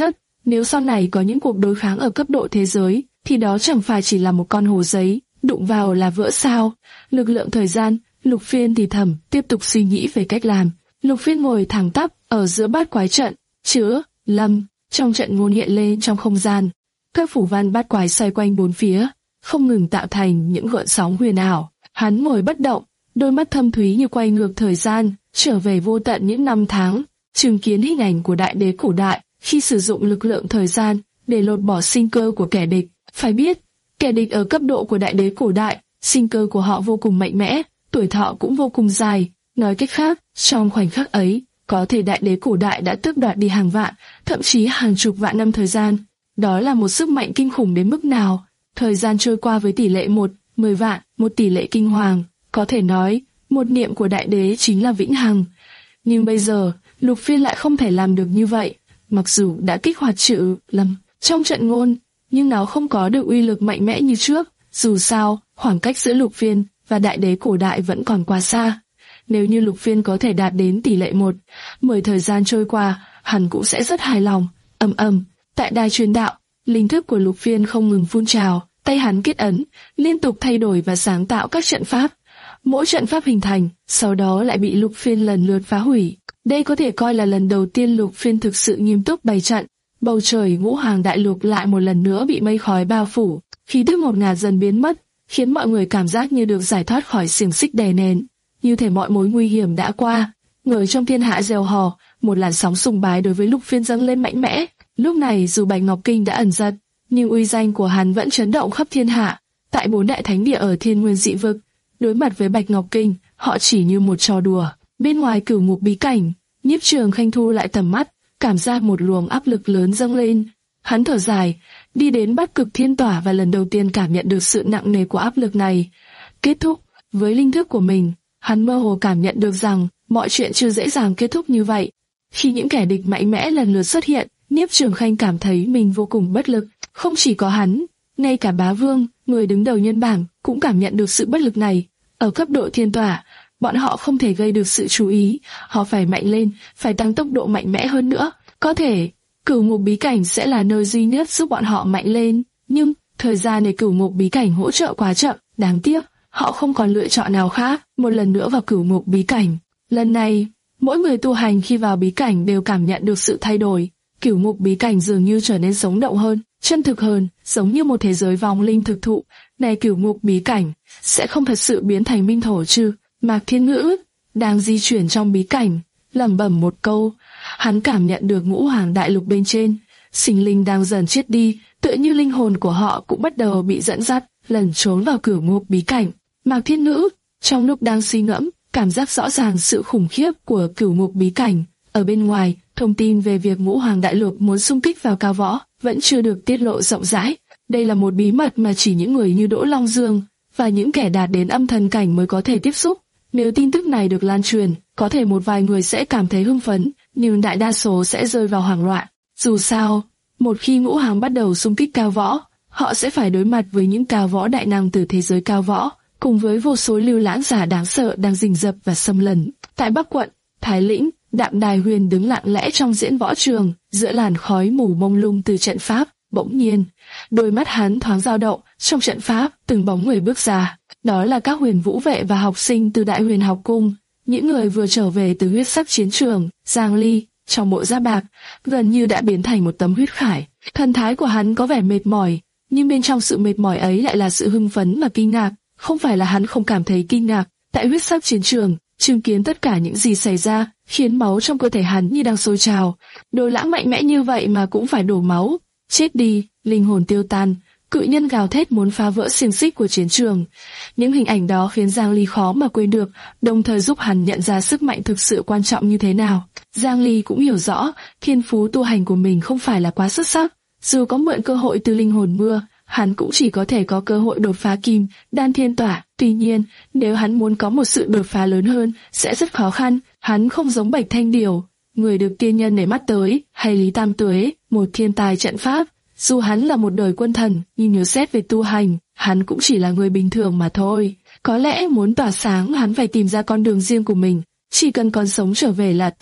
Nếu sau này có những cuộc đối kháng ở cấp độ thế giới, thì đó chẳng phải chỉ là một con hồ giấy, đụng vào là vỡ sao. Lực lượng thời gian, Lục Phiên thì thầm, tiếp tục suy nghĩ về cách làm. Lục Phiên ngồi thẳng tắp ở giữa bát quái trận, chứa, lâm, trong trận ngôn hiện lên trong không gian. Các phủ văn bát quái xoay quanh bốn phía, không ngừng tạo thành những gợn sóng huyền ảo. Hắn ngồi bất động, đôi mắt thâm thúy như quay ngược thời gian, trở về vô tận những năm tháng, chứng kiến hình ảnh của đại đế cổ đại khi sử dụng lực lượng thời gian để lột bỏ sinh cơ của kẻ địch. Phải biết, kẻ địch ở cấp độ của đại đế cổ đại, sinh cơ của họ vô cùng mạnh mẽ, tuổi thọ cũng vô cùng dài. Nói cách khác, trong khoảnh khắc ấy, có thể đại đế cổ đại đã tước đoạt đi hàng vạn, thậm chí hàng chục vạn năm thời gian. Đó là một sức mạnh kinh khủng đến mức nào? Thời gian trôi qua với tỷ lệ một, mười vạn, một tỷ lệ kinh hoàng. Có thể nói, một niệm của đại đế chính là vĩnh hằng. Nhưng bây giờ, Lục Phiên lại không thể làm được như vậy. Mặc dù đã kích hoạt chữ lâm trong trận ngôn, nhưng nó không có được uy lực mạnh mẽ như trước. Dù sao, khoảng cách giữa Lục Phiên và đại đế cổ đại vẫn còn quá xa. Nếu như Lục Phiên có thể đạt đến tỷ lệ một, mười thời gian trôi qua, hắn cũng sẽ rất hài lòng. Ầm ầm, tại đài truyền đạo, linh thức của Lục Phiên không ngừng phun trào, tay hắn kết ấn, liên tục thay đổi và sáng tạo các trận pháp. Mỗi trận pháp hình thành, sau đó lại bị Lục Phiên lần lượt phá hủy. Đây có thể coi là lần đầu tiên Lục Phiên thực sự nghiêm túc bày trận. Bầu trời Ngũ Hoàng Đại Lục lại một lần nữa bị mây khói bao phủ, khí tức ngột ngạt dần biến mất, khiến mọi người cảm giác như được giải thoát khỏi xiềng xích đè nén, như thể mọi mối nguy hiểm đã qua. Người trong thiên hạ reo hò, một làn sóng sùng bái đối với Lục Phiên dâng lên mạnh mẽ. Lúc này dù Bạch Ngọc Kinh đã ẩn giật, nhưng uy danh của hắn vẫn chấn động khắp thiên hạ. Tại bốn đại thánh địa ở Thiên Nguyên dị vực, đối mặt với Bạch Ngọc Kinh, họ chỉ như một trò đùa. Bên ngoài Cửu Ngục bí cảnh, Nhiếp Trường Khanh thu lại tầm mắt, cảm giác một luồng áp lực lớn dâng lên. Hắn thở dài, đi đến Bát Cực Thiên Tỏa và lần đầu tiên cảm nhận được sự nặng nề của áp lực này. Kết thúc, với linh thức của mình, hắn mơ hồ cảm nhận được rằng mọi chuyện chưa dễ dàng kết thúc như vậy. Khi những kẻ địch mạnh mẽ lần lượt xuất hiện, Nhiếp Trường Khanh cảm thấy mình vô cùng bất lực. Không chỉ có hắn, ngay cả Bá Vương, người đứng đầu nhân bảng, cũng cảm nhận được sự bất lực này. Ở cấp độ thiên tỏa, bọn họ không thể gây được sự chú ý, họ phải mạnh lên, phải tăng tốc độ mạnh mẽ hơn nữa. Có thể, Cửu Ngục bí cảnh sẽ là nơi duy nhất giúp bọn họ mạnh lên, nhưng thời gian để Cửu Ngục bí cảnh hỗ trợ quá chậm, đáng tiếc, họ không còn lựa chọn nào khác. Một lần nữa vào Cửu Ngục bí cảnh. Lần này, mỗi người tu hành khi vào bí cảnh đều cảm nhận được sự thay đổi. Cửu Ngục bí cảnh dường như trở nên sống động hơn, chân thực hơn, giống như một thế giới vong linh thực thụ. Này Cửu Ngục bí cảnh sẽ không thật sự biến thành minh thổ chứ? Mạc Thiên Ngữ đang di chuyển trong bí cảnh, lẩm bẩm một câu. Hắn cảm nhận được Ngũ Hoàng Đại Lục bên trên, sinh linh đang dần chết đi, tựa như linh hồn của họ cũng bắt đầu bị dẫn dắt, lẩn trốn vào Cửu Ngục bí cảnh. Mạc Thiên Ngữ trong lúc đang suy ngẫm, cảm giác rõ ràng sự khủng khiếp của Cửu Ngục bí cảnh. Ở bên ngoài, thông tin về việc Ngũ Hoàng Đại Lục muốn xung kích vào Cao Võ vẫn chưa được tiết lộ rộng rãi. Đây là một bí mật mà chỉ những người như Đỗ Long Dương và những kẻ đạt đến âm thần cảnh mới có thể tiếp xúc. Nếu tin tức này được lan truyền, có thể một vài người sẽ cảm thấy hưng phấn, nhưng đại đa số sẽ rơi vào hoảng loạn. Dù sao, một khi Ngũ Hoàng bắt đầu xung kích Cao Võ, họ sẽ phải đối mặt với những cao võ đại năng từ thế giới Cao Võ, cùng với vô số lưu lãng giả đáng sợ đang rình rập và xâm lấn. Tại Bắc quận, Thái Lĩnh, Đạm Đài Huyền đứng lặng lẽ trong diễn võ trường, giữa làn khói mù mông lung từ trận pháp. Bỗng nhiên, đôi mắt hắn thoáng dao động, trong trận pháp, từng bóng người bước ra. Đó là các huyền vũ vệ và học sinh từ Đại Huyền học cung, những người vừa trở về từ huyết sắc chiến trường. Giang Ly, trong bộ giáp bạc, gần như đã biến thành một tấm huyết khải. Thần thái của hắn có vẻ mệt mỏi, nhưng bên trong sự mệt mỏi ấy lại là sự hưng phấn và kinh ngạc. Không phải là hắn không cảm thấy kinh ngạc, tại huyết sắc chiến trường, chứng kiến tất cả những gì xảy ra, khiến máu trong cơ thể hắn như đang sôi trào. Đồ Lãng mạnh mẽ như vậy mà cũng phải đổ máu. Chết đi, linh hồn tiêu tan, cự nhân gào thét muốn phá vỡ xiềng xích của chiến trường. Những hình ảnh đó khiến Giang Ly khó mà quên được, đồng thời giúp hắn nhận ra sức mạnh thực sự quan trọng như thế nào. Giang Ly cũng hiểu rõ, thiên phú tu hành của mình không phải là quá xuất sắc. Dù có mượn cơ hội từ linh hồn mưa, hắn cũng chỉ có thể có cơ hội đột phá kim, đan thiên tỏa. Tuy nhiên, nếu hắn muốn có một sự đột phá lớn hơn, sẽ rất khó khăn. Hắn không giống Bạch Thanh Điều, người được tiên nhân để mắt tới, hay Lý Tam Tuế, một thiên tài trận pháp. Dù hắn là một đời quân thần, nhưng nếu xét về tu hành, hắn cũng chỉ là người bình thường mà thôi. Có lẽ muốn tỏa sáng hắn phải tìm ra con đường riêng của mình, chỉ cần còn sống trở về là tốt.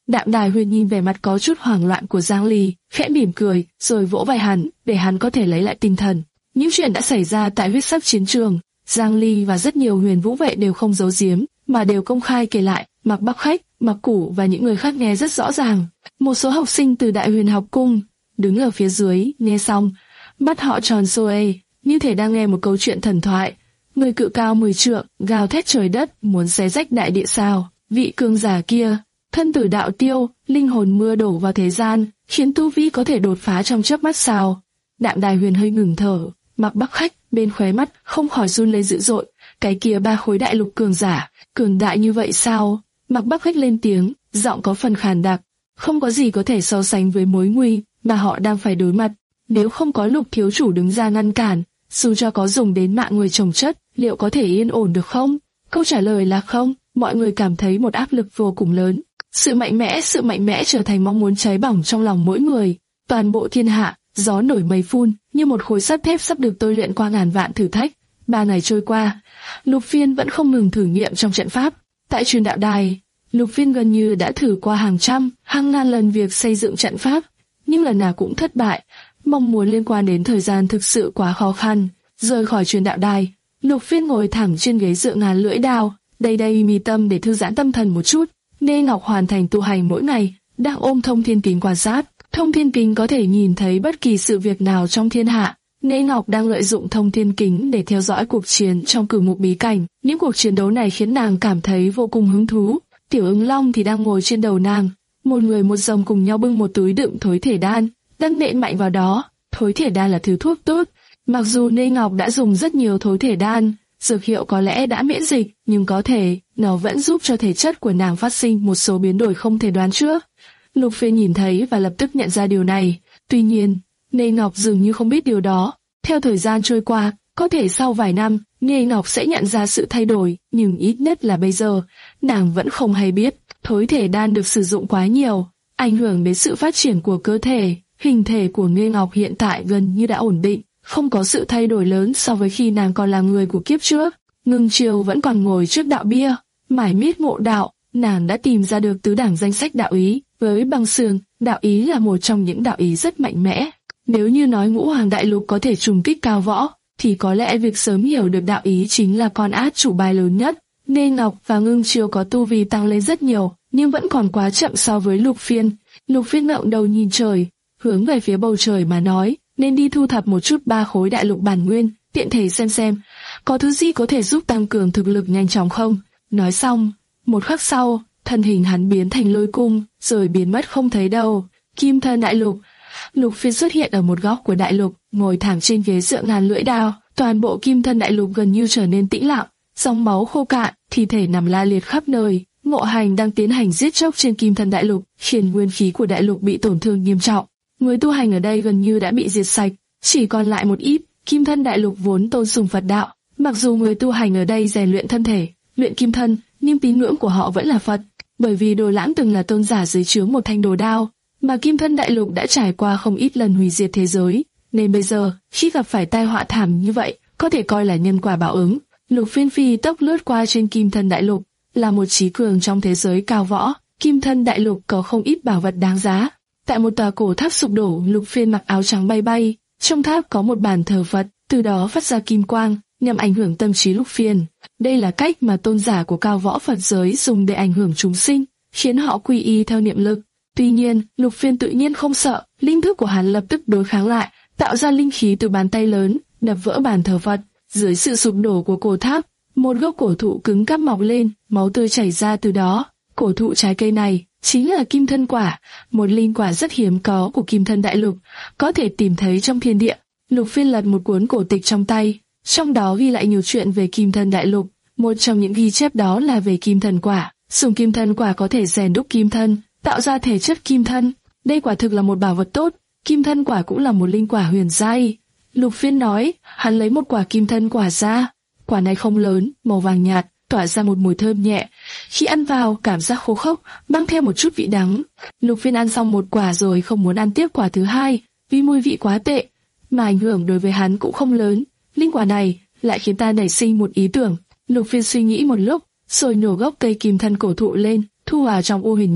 Đạm Đài Huyền nhìn vẻ mặt có chút hoảng loạn của Giang Ly, khẽ mỉm cười, rồi vỗ vai hắn, để hắn có thể lấy lại tinh thần. Những chuyện đã xảy ra tại huyết sắc chiến trường, Giang Ly và rất nhiều huyền vũ vệ đều không giấu giếm, mà đều công khai kể lại. Mạc Bắc Khách, Mạc Củ và những người khác nghe rất rõ ràng. Một số học sinh từ Đại Huyền học cung đứng ở phía dưới, nghe xong, mắt họ tròn xoe, như thể đang nghe một câu chuyện thần thoại. Người cự cao mười trượng, gào thét trời đất, muốn xé rách đại địa sao? Vị cường giả kia, thân tử đạo tiêu, linh hồn mưa đổ vào thế gian, khiến tu vi có thể đột phá trong chớp mắt sao? Đạm Đài Huyền hơi ngừng thở, Mạc Bắc Khách bên khóe mắt không khỏi run lên dữ dội. Cái kia ba khối đại lục cường giả, cường đại như vậy sao? Mạc Bắc Khách lên tiếng, giọng có phần khàn đặc. Không có gì có thể so sánh với mối nguy mà họ đang phải đối mặt. Nếu không có Lục thiếu chủ đứng ra ngăn cản, dù cho có dùng đến mạng người chồng chất, liệu có thể yên ổn được không? Câu trả lời là không. Mọi người cảm thấy một áp lực vô cùng lớn. Sự mạnh mẽ, sự mạnh mẽ trở thành mong muốn cháy bỏng trong lòng mỗi người. Toàn bộ thiên hạ, gió nổi mây phun, như một khối sắt thép sắp được tôi luyện qua ngàn vạn thử thách. Ba ngày trôi qua, Lục Phiên vẫn không ngừng thử nghiệm trong trận pháp. Tại truyền đạo đài, Lục Phiên gần như đã thử qua hàng trăm, hàng ngàn lần việc xây dựng trận pháp, nhưng lần nào cũng thất bại. Mong muốn liên quan đến thời gian thực sự quá khó khăn. Rời khỏi truyền đạo đài, Lục Phiên ngồi thẳng trên ghế dựa ngàn lưỡi đao, đây đây mi tâm để thư giãn tâm thần một chút. Nê Ngọc hoàn thành tu hành mỗi ngày, đang ôm thông thiên kính quan sát. Thông thiên kính có thể nhìn thấy bất kỳ sự việc nào trong thiên hạ. Nê Ngọc đang lợi dụng thông thiên kính để theo dõi cuộc chiến trong cửu ngục bí cảnh. Những cuộc chiến đấu này khiến nàng cảm thấy vô cùng hứng thú. Tiểu Ứng Long thì đang ngồi trên đầu nàng, một người một rồng cùng nhau bưng một túi đựng thối thể đan, đang nện mạnh vào đó. Thối thể đan là thứ thuốc tốt. Mặc dù Nê Ngọc đã dùng rất nhiều thối thể đan, dược hiệu có lẽ đã miễn dịch, nhưng có thể nó vẫn giúp cho thể chất của nàng phát sinh một số biến đổi không thể đoán trước. Lục Phiên nhìn thấy và lập tức nhận ra điều này. Tuy nhiên, Nê Ngọc dường như không biết điều đó. Theo thời gian trôi qua, có thể sau vài năm, Nê Ngọc sẽ nhận ra sự thay đổi, nhưng ít nhất là bây giờ, nàng vẫn không hay biết. Thối thể đan được sử dụng quá nhiều, ảnh hưởng đến sự phát triển của cơ thể. Hình thể của Nê Ngọc hiện tại gần như đã ổn định, không có sự thay đổi lớn so với khi nàng còn là người của kiếp trước. Ngưng Chiêu vẫn còn ngồi trước đạo bia, mải miết ngộ đạo. Nàng đã tìm ra được tứ đẳng danh sách đạo ý. Với Băng Sương, đạo ý là một trong những đạo ý rất mạnh mẽ. Nếu như nói Ngũ Hoàng Đại Lục có thể trùng kích cao võ, thì có lẽ việc sớm hiểu được đạo ý chính là con át chủ bài lớn nhất. Nê Ngọc và Ngưng Chiêu có tu vi tăng lên rất nhiều, nhưng vẫn còn quá chậm so với Lục Phiên. Lục Phiên ngẩng đầu nhìn trời, hướng về phía bầu trời mà nói, nên đi thu thập một chút ba khối đại lục bản nguyên, tiện thể xem xem, có thứ gì có thể giúp tăng cường thực lực nhanh chóng không. Nói xong, một khắc sau, thân hình hắn biến thành lôi cung, rồi biến mất không thấy đâu. Kim Thân Đại Lục. Lục Phiên xuất hiện ở một góc của đại lục, ngồi thẳng trên ghế dựa ngàn lưỡi đao. Toàn bộ Kim Thân Đại Lục gần như trở nên tĩnh lặng, dòng máu khô cạn, thi thể nằm la liệt khắp nơi. Ngộ Hành đang tiến hành giết chóc trên Kim Thân Đại Lục, khiến nguyên khí của đại lục bị tổn thương nghiêm trọng. Người tu hành ở đây gần như đã bị diệt sạch, chỉ còn lại một ít. Kim Thân Đại Lục vốn tôn sùng Phật đạo, mặc dù người tu hành ở đây rèn luyện thân thể, luyện kim thân, nhưng tín ngưỡng của họ vẫn là Phật. Bởi vì Đồ Lãng từng là tôn giả dưới trướng một thanh đồ đao, mà Kim Thân Đại Lục đã trải qua không ít lần hủy diệt thế giới, nên bây giờ khi gặp phải tai họa thảm như vậy, có thể coi là nhân quả báo ứng. Lục Phiên phi tốc lướt qua trên Kim Thân Đại Lục, là một trí cường trong thế giới cao võ. Kim Thân Đại Lục có không ít bảo vật đáng giá. Tại một tòa cổ tháp sụp đổ, Lục Phiên mặc áo trắng bay bay, trong tháp có một bàn thờ Phật, từ đó phát ra kim quang, nhằm ảnh hưởng tâm trí Lục Phiên. Đây là cách mà tôn giả của cao võ Phật giới dùng để ảnh hưởng chúng sinh, khiến họ quy y theo niệm lực. Tuy nhiên, Lục Phiên tự nhiên không sợ, linh thức của hắn lập tức đối kháng lại, tạo ra linh khí từ bàn tay lớn, đập vỡ bàn thờ Phật. Dưới sự sụp đổ của cổ tháp, một gốc cổ thụ cứng cáp mọc lên, máu tươi chảy ra từ đó. Cổ thụ trái cây này chính là Kim Thân Quả, một linh quả rất hiếm có của Kim Thân Đại Lục, có thể tìm thấy trong thiên địa. Lục Phiên lật một cuốn cổ tịch trong tay, trong đó ghi lại nhiều chuyện về Kim Thân Đại Lục. Một trong những ghi chép đó là về Kim Thân Quả. Dùng Kim Thân Quả có thể rèn đúc kim thân, tạo ra thể chất kim thân. Đây quả thực là một bảo vật tốt. Kim Thân Quả cũng là một linh quả huyền giai. Lục Phiên nói, hắn lấy một quả Kim Thân Quả ra. Quả này không lớn, màu vàng nhạt, tỏa ra một mùi thơm nhẹ. Khi ăn vào, cảm giác khô khốc, mang theo một chút vị đắng. Lục Phiên ăn xong một quả rồi không muốn ăn tiếp quả thứ hai, vì mùi vị quá tệ, mà ảnh hưởng đối với hắn cũng không lớn. Linh quả này lại khiến ta nảy sinh một ý tưởng. Lục Phiên suy nghĩ một lúc, rồi nhổ gốc cây Kim Thân cổ thụ lên, thu vào trong U Huyền Nhẫn.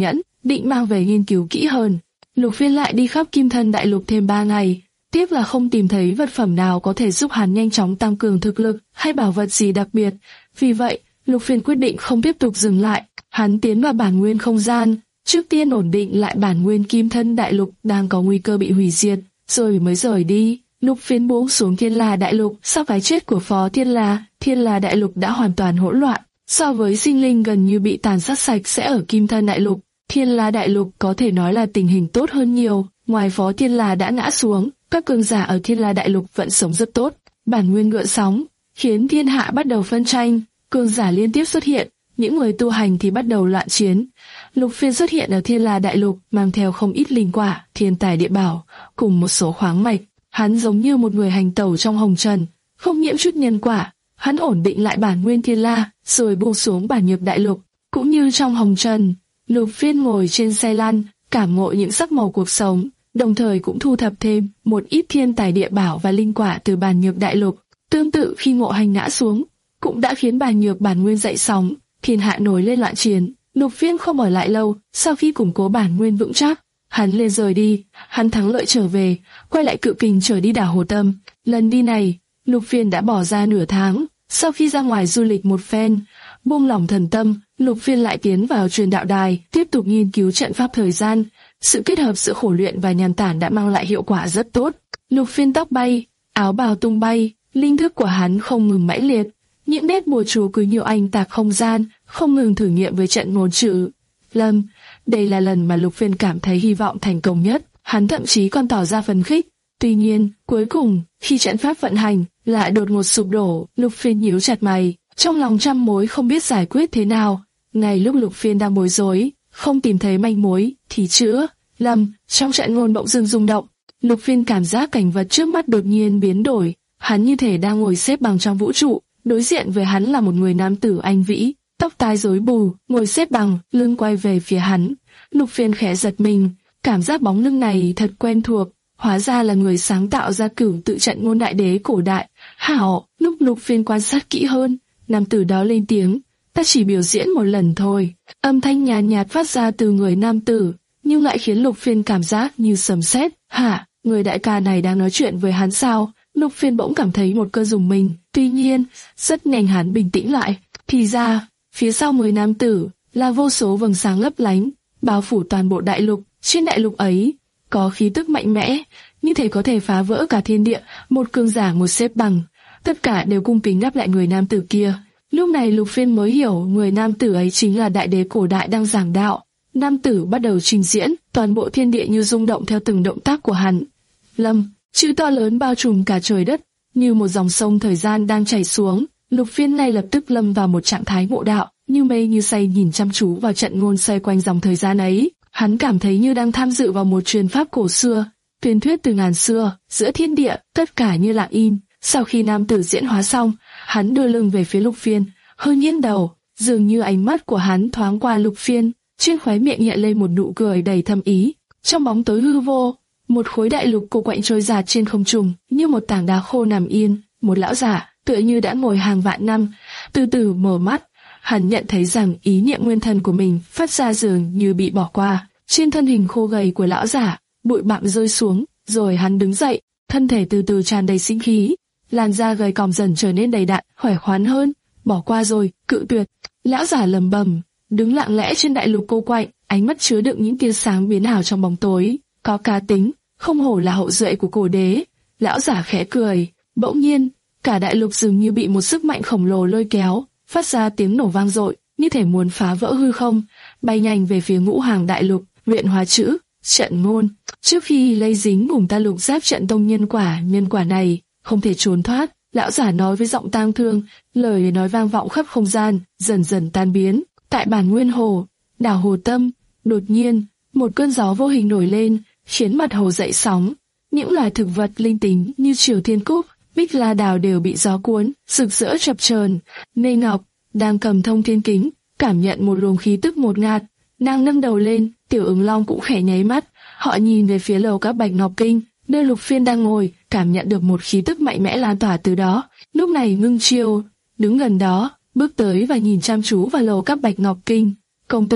định mang về nghiên cứu kỹ hơn. Lục Phiên lại đi khắp Kim Thân Đại Lục thêm ba ngày, tiếc là không tìm thấy vật phẩm nào có thể giúp hắn nhanh chóng tăng cường thực lực hay bảo vật gì đặc biệt. Vì vậy, Lục Phiên quyết định không tiếp tục dừng lại, hắn tiến vào bản nguyên không gian, trước tiên ổn định lại bản nguyên Kim Thân Đại Lục đang có nguy cơ bị hủy diệt, rồi mới rời đi. Lục Phiên buông xuống Thiên La Đại Lục. Sau cái chết của Phó Thiên La, Thiên La Đại Lục đã hoàn toàn hỗn loạn. So với sinh linh gần như bị tàn sát sạch sẽ ở Kim Thân Đại Lục, Thiên La Đại Lục có thể nói là tình hình tốt hơn nhiều. Ngoài Phó Thiên La đã ngã xuống, các cường giả ở Thiên La Đại Lục vẫn sống rất tốt. Bản nguyên gợn sóng khiến thiên hạ bắt đầu phân tranh, cường giả liên tiếp xuất hiện, những người tu hành thì bắt đầu loạn chiến. Lục Phiên xuất hiện ở Thiên La Đại Lục mang theo không ít linh quả, thiên tài địa bảo cùng một số khoáng mạch. Hắn giống như một người hành tẩu trong hồng trần, không nhiễm chút nhân quả. Hắn ổn định lại bản nguyên Thiên La, rồi buông xuống bản nhược đại lục. Cũng như trong hồng trần, Lục Phiên ngồi trên xe lăn, cảm ngộ những sắc màu cuộc sống, đồng thời cũng thu thập thêm một ít thiên tài địa bảo và linh quả từ bản nhược đại lục. Tương tự khi Ngộ Hành ngã xuống, cũng đã khiến bản nhược bản nguyên dậy sóng, thiên hạ nổi lên loạn chiến. Lục Phiên không ở lại lâu, sau khi củng cố bản nguyên vững chắc, hắn lên rời đi. Hắn thắng lợi trở về, quay lại Cự Kình trở đi đảo Hồ Tâm. Lần đi này, Lục Phiên đã bỏ ra nửa tháng. Sau khi ra ngoài du lịch một phen, buông lỏng thần tâm, Lục Phiên lại tiến vào truyền đạo đài, tiếp tục nghiên cứu trận pháp thời gian. Sự kết hợp giữa khổ luyện và nhàn tản đã mang lại hiệu quả rất tốt. Lục Phiên tóc bay, áo bào tung bay, linh thức của hắn không ngừng mãnh liệt. Những nét bùa chú cứ nhiều anh tạc không gian, không ngừng thử nghiệm với trận ngôn chữ Lâm. Đây là lần mà Lục Phiên cảm thấy hy vọng thành công nhất, hắn thậm chí còn tỏ ra phấn khích. Tuy nhiên, cuối cùng, khi trận pháp vận hành, lại đột ngột sụp đổ. Lục Phiên nhíu chặt mày, trong lòng trăm mối không biết giải quyết thế nào. Ngay lúc Lục Phiên đang bối rối, không tìm thấy manh mối, thì chữ Lâm trong trận ngôn bỗng dưng rung động. Lục Phiên cảm giác cảnh vật trước mắt đột nhiên biến đổi, hắn như thể đang ngồi xếp bằng trong vũ trụ. Đối diện với hắn là một người nam tử anh vĩ, tóc tai rối bù, ngồi xếp bằng, lưng quay về phía hắn. Lục Phiên khẽ giật mình, cảm giác bóng lưng này thật quen thuộc, hóa ra là người sáng tạo ra cửu tự trận ngôn đại đế cổ đại. Hảo, lúc Lục Phiên quan sát kỹ hơn, nam tử đó lên tiếng, ta chỉ biểu diễn một lần thôi. Âm thanh nhàn nhạt, nhạt phát ra từ người nam tử, nhưng lại khiến Lục Phiên cảm giác như sấm sét. Hả, người đại ca này đang nói chuyện với hắn sao? Lục Phiên bỗng cảm thấy một cơn rùng mình, tuy nhiên, rất nhanh hắn bình tĩnh lại. Thì ra, phía sau người nam tử là vô số vầng sáng lấp lánh, bao phủ toàn bộ đại lục. Trên đại lục ấy có khí tức mạnh mẽ, như thể có thể phá vỡ cả thiên địa. Một cường giả ngồi xếp bằng, tất cả đều cung kính đáp lại người nam tử kia. Lúc này Lục Phiên mới hiểu người nam tử ấy chính là đại đế cổ đại đang giảng đạo. Nam tử bắt đầu trình diễn, toàn bộ thiên địa như rung động theo từng động tác của hắn. Lâm, chữ to lớn bao trùm cả trời đất, như một dòng sông thời gian đang chảy xuống. Lục Phiên ngay lập tức lâm vào một trạng thái ngộ đạo, như mê như say nhìn chăm chú vào trận ngôn xoay quanh dòng thời gian ấy. Hắn cảm thấy như đang tham dự vào một truyền pháp cổ xưa, truyền thuyết từ ngàn xưa, giữa thiên địa, tất cả như lặng im. Sau khi nam tử diễn hóa xong, hắn đưa lưng về phía Lục Phiên, hơi nghiêng đầu, dường như ánh mắt của hắn thoáng qua Lục Phiên, trên khóe miệng hiện lên một nụ cười đầy thâm ý. Trong bóng tối hư vô, một khối đại lục cô quạnh trôi dạt trên không trung, như một tảng đá khô nằm yên. Một lão giả, tựa như đã ngồi hàng vạn năm, từ từ mở mắt. Hắn nhận thấy rằng ý niệm nguyên thần của mình phát ra dường như bị bỏ qua. Trên thân hình khô gầy của lão giả, bụi bặm rơi xuống, rồi hắn đứng dậy, thân thể từ từ tràn đầy sinh khí, làn da gầy còm dần trở nên đầy đặn, khỏe khoắn hơn. Bỏ qua rồi, cự tuyệt. Lão giả lầm bầm, đứng lặng lẽ trên đại lục cô quạnh, ánh mắt chứa đựng những tia sáng biến ảo trong bóng tối, có cá tính, không hổ là hậu duệ của cổ đế. Lão giả khẽ cười, bỗng nhiên, cả đại lục dường như bị một sức mạnh khổng lồ lôi kéo, phát ra tiếng nổ vang dội, như thể muốn phá vỡ hư không, bay nhanh về phía ngũ hàng đại lục. Luyện hóa chữ, trận ngôn. Trước khi lây dính cùng ta lục giáp trận tông nhân quả, nhân quả này không thể trốn thoát. Lão giả nói với giọng tang thương, lời nói vang vọng khắp không gian, dần dần tan biến. Tại bản nguyên hồ, đảo Hồ Tâm, đột nhiên một cơn gió vô hình nổi lên, khiến mặt hồ dậy sóng. Những loài thực vật linh tính như triều thiên cúc, bích la đào đều bị gió cuốn, rực rỡ chập chờn. Mê Ngọc đang cầm thông thiên kính, cảm nhận một luồng khí tức ngột ngạt. Nàng nâng đầu lên, Tiểu Ứng Long cũng khẽ nháy mắt. Họ nhìn về phía lầu các Bạch Ngọc Kinh, nơi Lục Phiên đang ngồi, cảm nhận được một khí tức mạnh mẽ lan tỏa từ đó. Lúc này Ngưng Chiêu đứng gần đó, bước tới và nhìn chăm chú vào lầu các Bạch Ngọc Kinh. Công tử,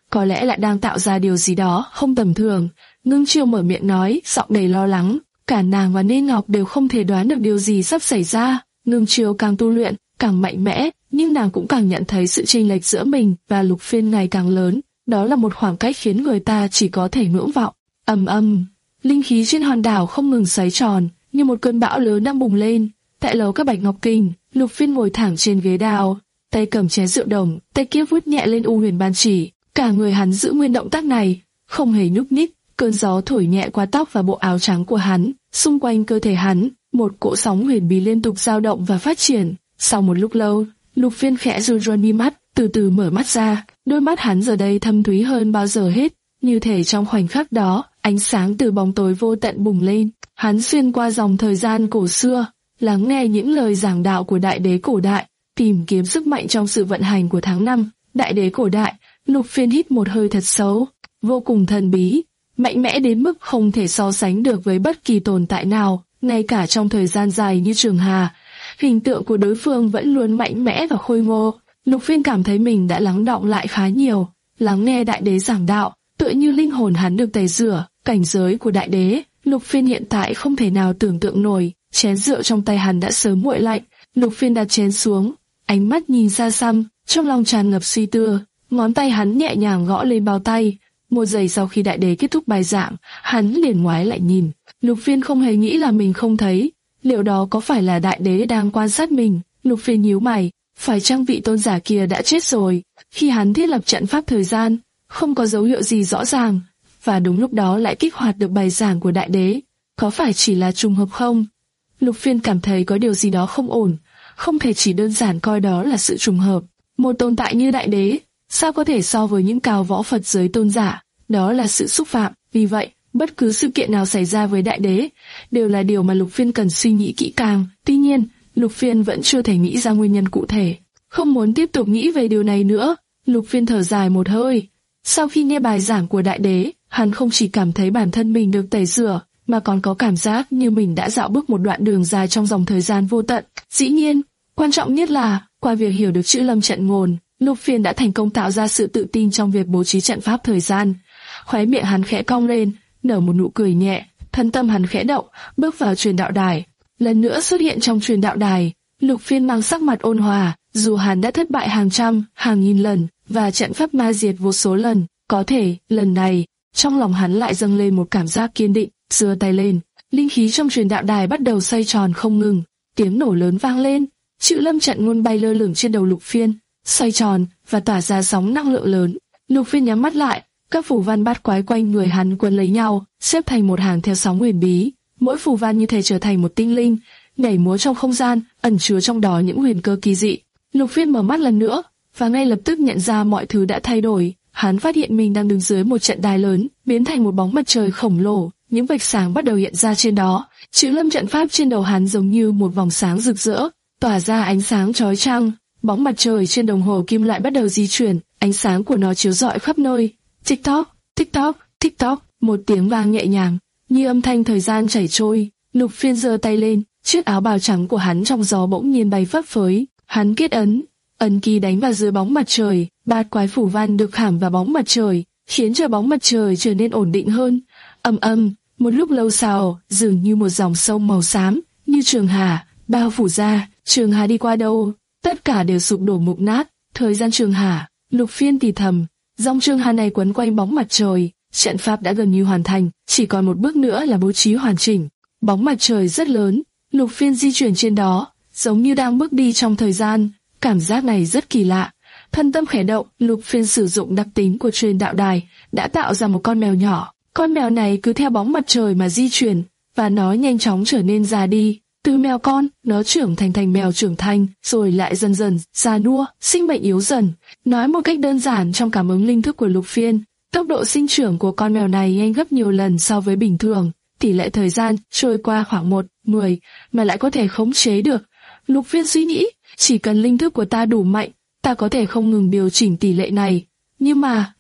có lẽ lại đang tạo ra điều gì đó không tầm thường. Ngưng Chiêu mở miệng nói, giọng đầy lo lắng. Cả nàng và Ninh Ngọc đều không thể đoán được điều gì sắp xảy ra. Ngưng Chiêu càng tu luyện, càng mạnh mẽ, nhưng nàng cũng càng nhận thấy sự chênh lệch giữa mình và Lục Phiên ngày càng lớn. Đó là một khoảng cách khiến người ta chỉ có thể ngưỡng vọng. Ầm ầm, linh khí trên hòn đảo không ngừng xoáy tròn, như một cơn bão lớn đang bùng lên. Tại lầu các Bạch Ngọc Kinh, Lục Phiên ngồi thẳng trên ghế đào, tay cầm chén rượu đồng, tay kia vuốt nhẹ lên u huyền ban chỉ. Cả người hắn giữ nguyên động tác này, không hề nhúc nhích. Cơn gió thổi nhẹ qua tóc và bộ áo trắng của hắn, xung quanh cơ thể hắn, một cỗ sóng huyền bí liên tục dao động và phát triển. Sau một lúc lâu, Lục Phiên khẽ run run mi mắt, từ từ mở mắt ra. Đôi mắt hắn giờ đây thâm thúy hơn bao giờ hết, như thể trong khoảnh khắc đó, ánh sáng từ bóng tối vô tận bùng lên. Hắn xuyên qua dòng thời gian cổ xưa, lắng nghe những lời giảng đạo của đại đế cổ đại, tìm kiếm sức mạnh trong sự vận hành của tháng năm. Đại đế cổ đại, Lục Phiên hít một hơi thật sâu, vô cùng thần bí, mạnh mẽ đến mức không thể so sánh được với bất kỳ tồn tại nào, ngay cả trong thời gian dài như Trường Hà. Hình tượng của đối phương vẫn luôn mạnh mẽ và khôi ngô. Lục Phiên cảm thấy mình đã lắng đọng lại khá nhiều, lắng nghe đại đế giảng đạo, tựa như linh hồn hắn được tẩy rửa. Cảnh giới của đại đế, Lục Phiên hiện tại không thể nào tưởng tượng nổi. Chén rượu trong tay hắn đã sớm nguội lạnh. Lục Phiên đặt chén xuống, ánh mắt nhìn xa xăm, trong lòng tràn ngập suy tư. Ngón tay hắn nhẹ nhàng gõ lên bao tay. Một giây sau khi đại đế kết thúc bài giảng, hắn liền ngoái lại nhìn. Lục Phiên không hề nghĩ là mình không thấy. Liệu đó có phải là đại đế đang quan sát mình? Lục Phiên nhíu mày, phải chăng vị tôn giả kia đã chết rồi? Khi hắn thiết lập trận pháp thời gian, không có dấu hiệu gì rõ ràng, và đúng lúc đó lại kích hoạt được bài giảng của đại đế. Có phải chỉ là trùng hợp không? Lục Phiên cảm thấy có điều gì đó không ổn, không thể chỉ đơn giản coi đó là sự trùng hợp. Một tồn tại như đại đế, sao có thể so với những cao võ Phật giới tôn giả? Đó là sự xúc phạm. Vì vậy, bất cứ sự kiện nào xảy ra với đại đế đều là điều mà Lục Phiên cần suy nghĩ kỹ càng. Tuy nhiên, Lục Phiên vẫn chưa thể nghĩ ra nguyên nhân cụ thể. Không muốn tiếp tục nghĩ về điều này nữa, Lục Phiên thở dài một hơi. Sau khi nghe bài giảng của đại đế, hắn không chỉ cảm thấy bản thân mình được tẩy rửa, mà còn có cảm giác như mình đã dạo bước một đoạn đường dài trong dòng thời gian vô tận. Dĩ nhiên, quan trọng nhất là, qua việc hiểu được chữ lâm trận ngôn, Lục Phiên đã thành công tạo ra sự tự tin trong việc bố trí trận pháp thời gian. Khóe miệng hắn khẽ cong lên, nở một nụ cười nhẹ, thân tâm hắn khẽ động, bước vào truyền đạo đài. Lần nữa xuất hiện trong truyền đạo đài, Lục Phiên mang sắc mặt ôn hòa, dù hắn đã thất bại hàng trăm, hàng nghìn lần, và trận pháp ma diệt vô số lần, có thể, lần này, trong lòng hắn lại dâng lên một cảm giác kiên định. Giơ tay lên, linh khí trong truyền đạo đài bắt đầu xoay tròn không ngừng, tiếng nổ lớn vang lên, chữ lâm trận ngôn bay lơ lửng trên đầu Lục Phiên, xoay tròn và tỏa ra sóng năng lượng lớn. Lục Phiên nhắm mắt lại, các phù văn bát quái quanh người hắn quấn lấy nhau, xếp thành một hàng theo sóng huyền bí. Mỗi phù văn như thể trở thành một tinh linh, nhảy múa trong không gian, ẩn chứa trong đó những huyền cơ kỳ dị. Lục Phiên mở mắt lần nữa, và ngay lập tức nhận ra mọi thứ đã thay đổi. Hắn phát hiện mình đang đứng dưới một trận đài lớn, biến thành một bóng mặt trời khổng lồ. Những vạch sáng bắt đầu hiện ra trên đó. Chữ lâm trận pháp trên đầu hắn giống như một vòng sáng rực rỡ, tỏa ra ánh sáng chói chang. Bóng mặt trời trên đồng hồ kim loại bắt đầu di chuyển, ánh sáng của nó chiếu rọi khắp nơi. Tick tock, tick tock, tick tock, một tiếng vang nhẹ nhàng, như âm thanh thời gian chảy trôi. Lục Phiên giơ tay lên, chiếc áo bào trắng của hắn trong gió bỗng nhiên bay phấp phới. Hắn kết ấn, ấn ký đánh vào dưới bóng mặt trời, bát quái phủ văn được khảm vào bóng mặt trời, khiến cho bóng mặt trời trở nên ổn định hơn. Ầm ầm, một lúc lâu sau, dường như một dòng sông màu xám, như Trường Hà, bao phủ ra. Trường Hà đi qua đâu, tất cả đều sụp đổ mục nát. Thời gian Trường Hà, Lục Phiên thì thầm, dòng Trường Hà này quấn quanh bóng mặt trời, trận pháp đã gần như hoàn thành, chỉ còn một bước nữa là bố trí hoàn chỉnh. Bóng mặt trời rất lớn, Lục Phiên di chuyển trên đó, giống như đang bước đi trong thời gian. Cảm giác này rất kỳ lạ. Thân tâm khẽ động, Lục Phiên sử dụng đặc tính của truyền đạo đài, đã tạo ra một con mèo nhỏ. Con mèo này cứ theo bóng mặt trời mà di chuyển, và nó nhanh chóng trở nên già đi. Từ mèo con, nó trưởng thành thành mèo trưởng thành, rồi lại dần dần già nua, sinh bệnh yếu dần. Nói một cách đơn giản, trong cảm ứng linh thức của Lục Phiên, tốc độ sinh trưởng của con mèo này nhanh gấp nhiều lần so với bình thường. Tỷ lệ thời gian trôi qua khoảng một, mười mà lại có thể khống chế được. Lục Phiên suy nghĩ, chỉ cần linh thức của ta đủ mạnh, ta có thể không ngừng điều chỉnh tỷ lệ này. Nhưng mà...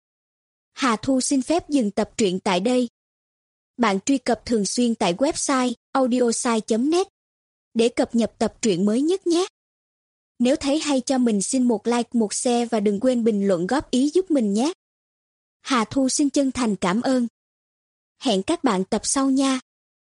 Hà Thu xin phép dừng tập truyện tại đây. Bạn truy cập thường xuyên tại website audiosai chấm net để cập nhật tập truyện mới nhất nhé. Nếu thấy hay cho mình xin một like, một share và đừng quên bình luận góp ý giúp mình nhé. Hà Thu xin chân thành cảm ơn. Hẹn các bạn tập sau nha.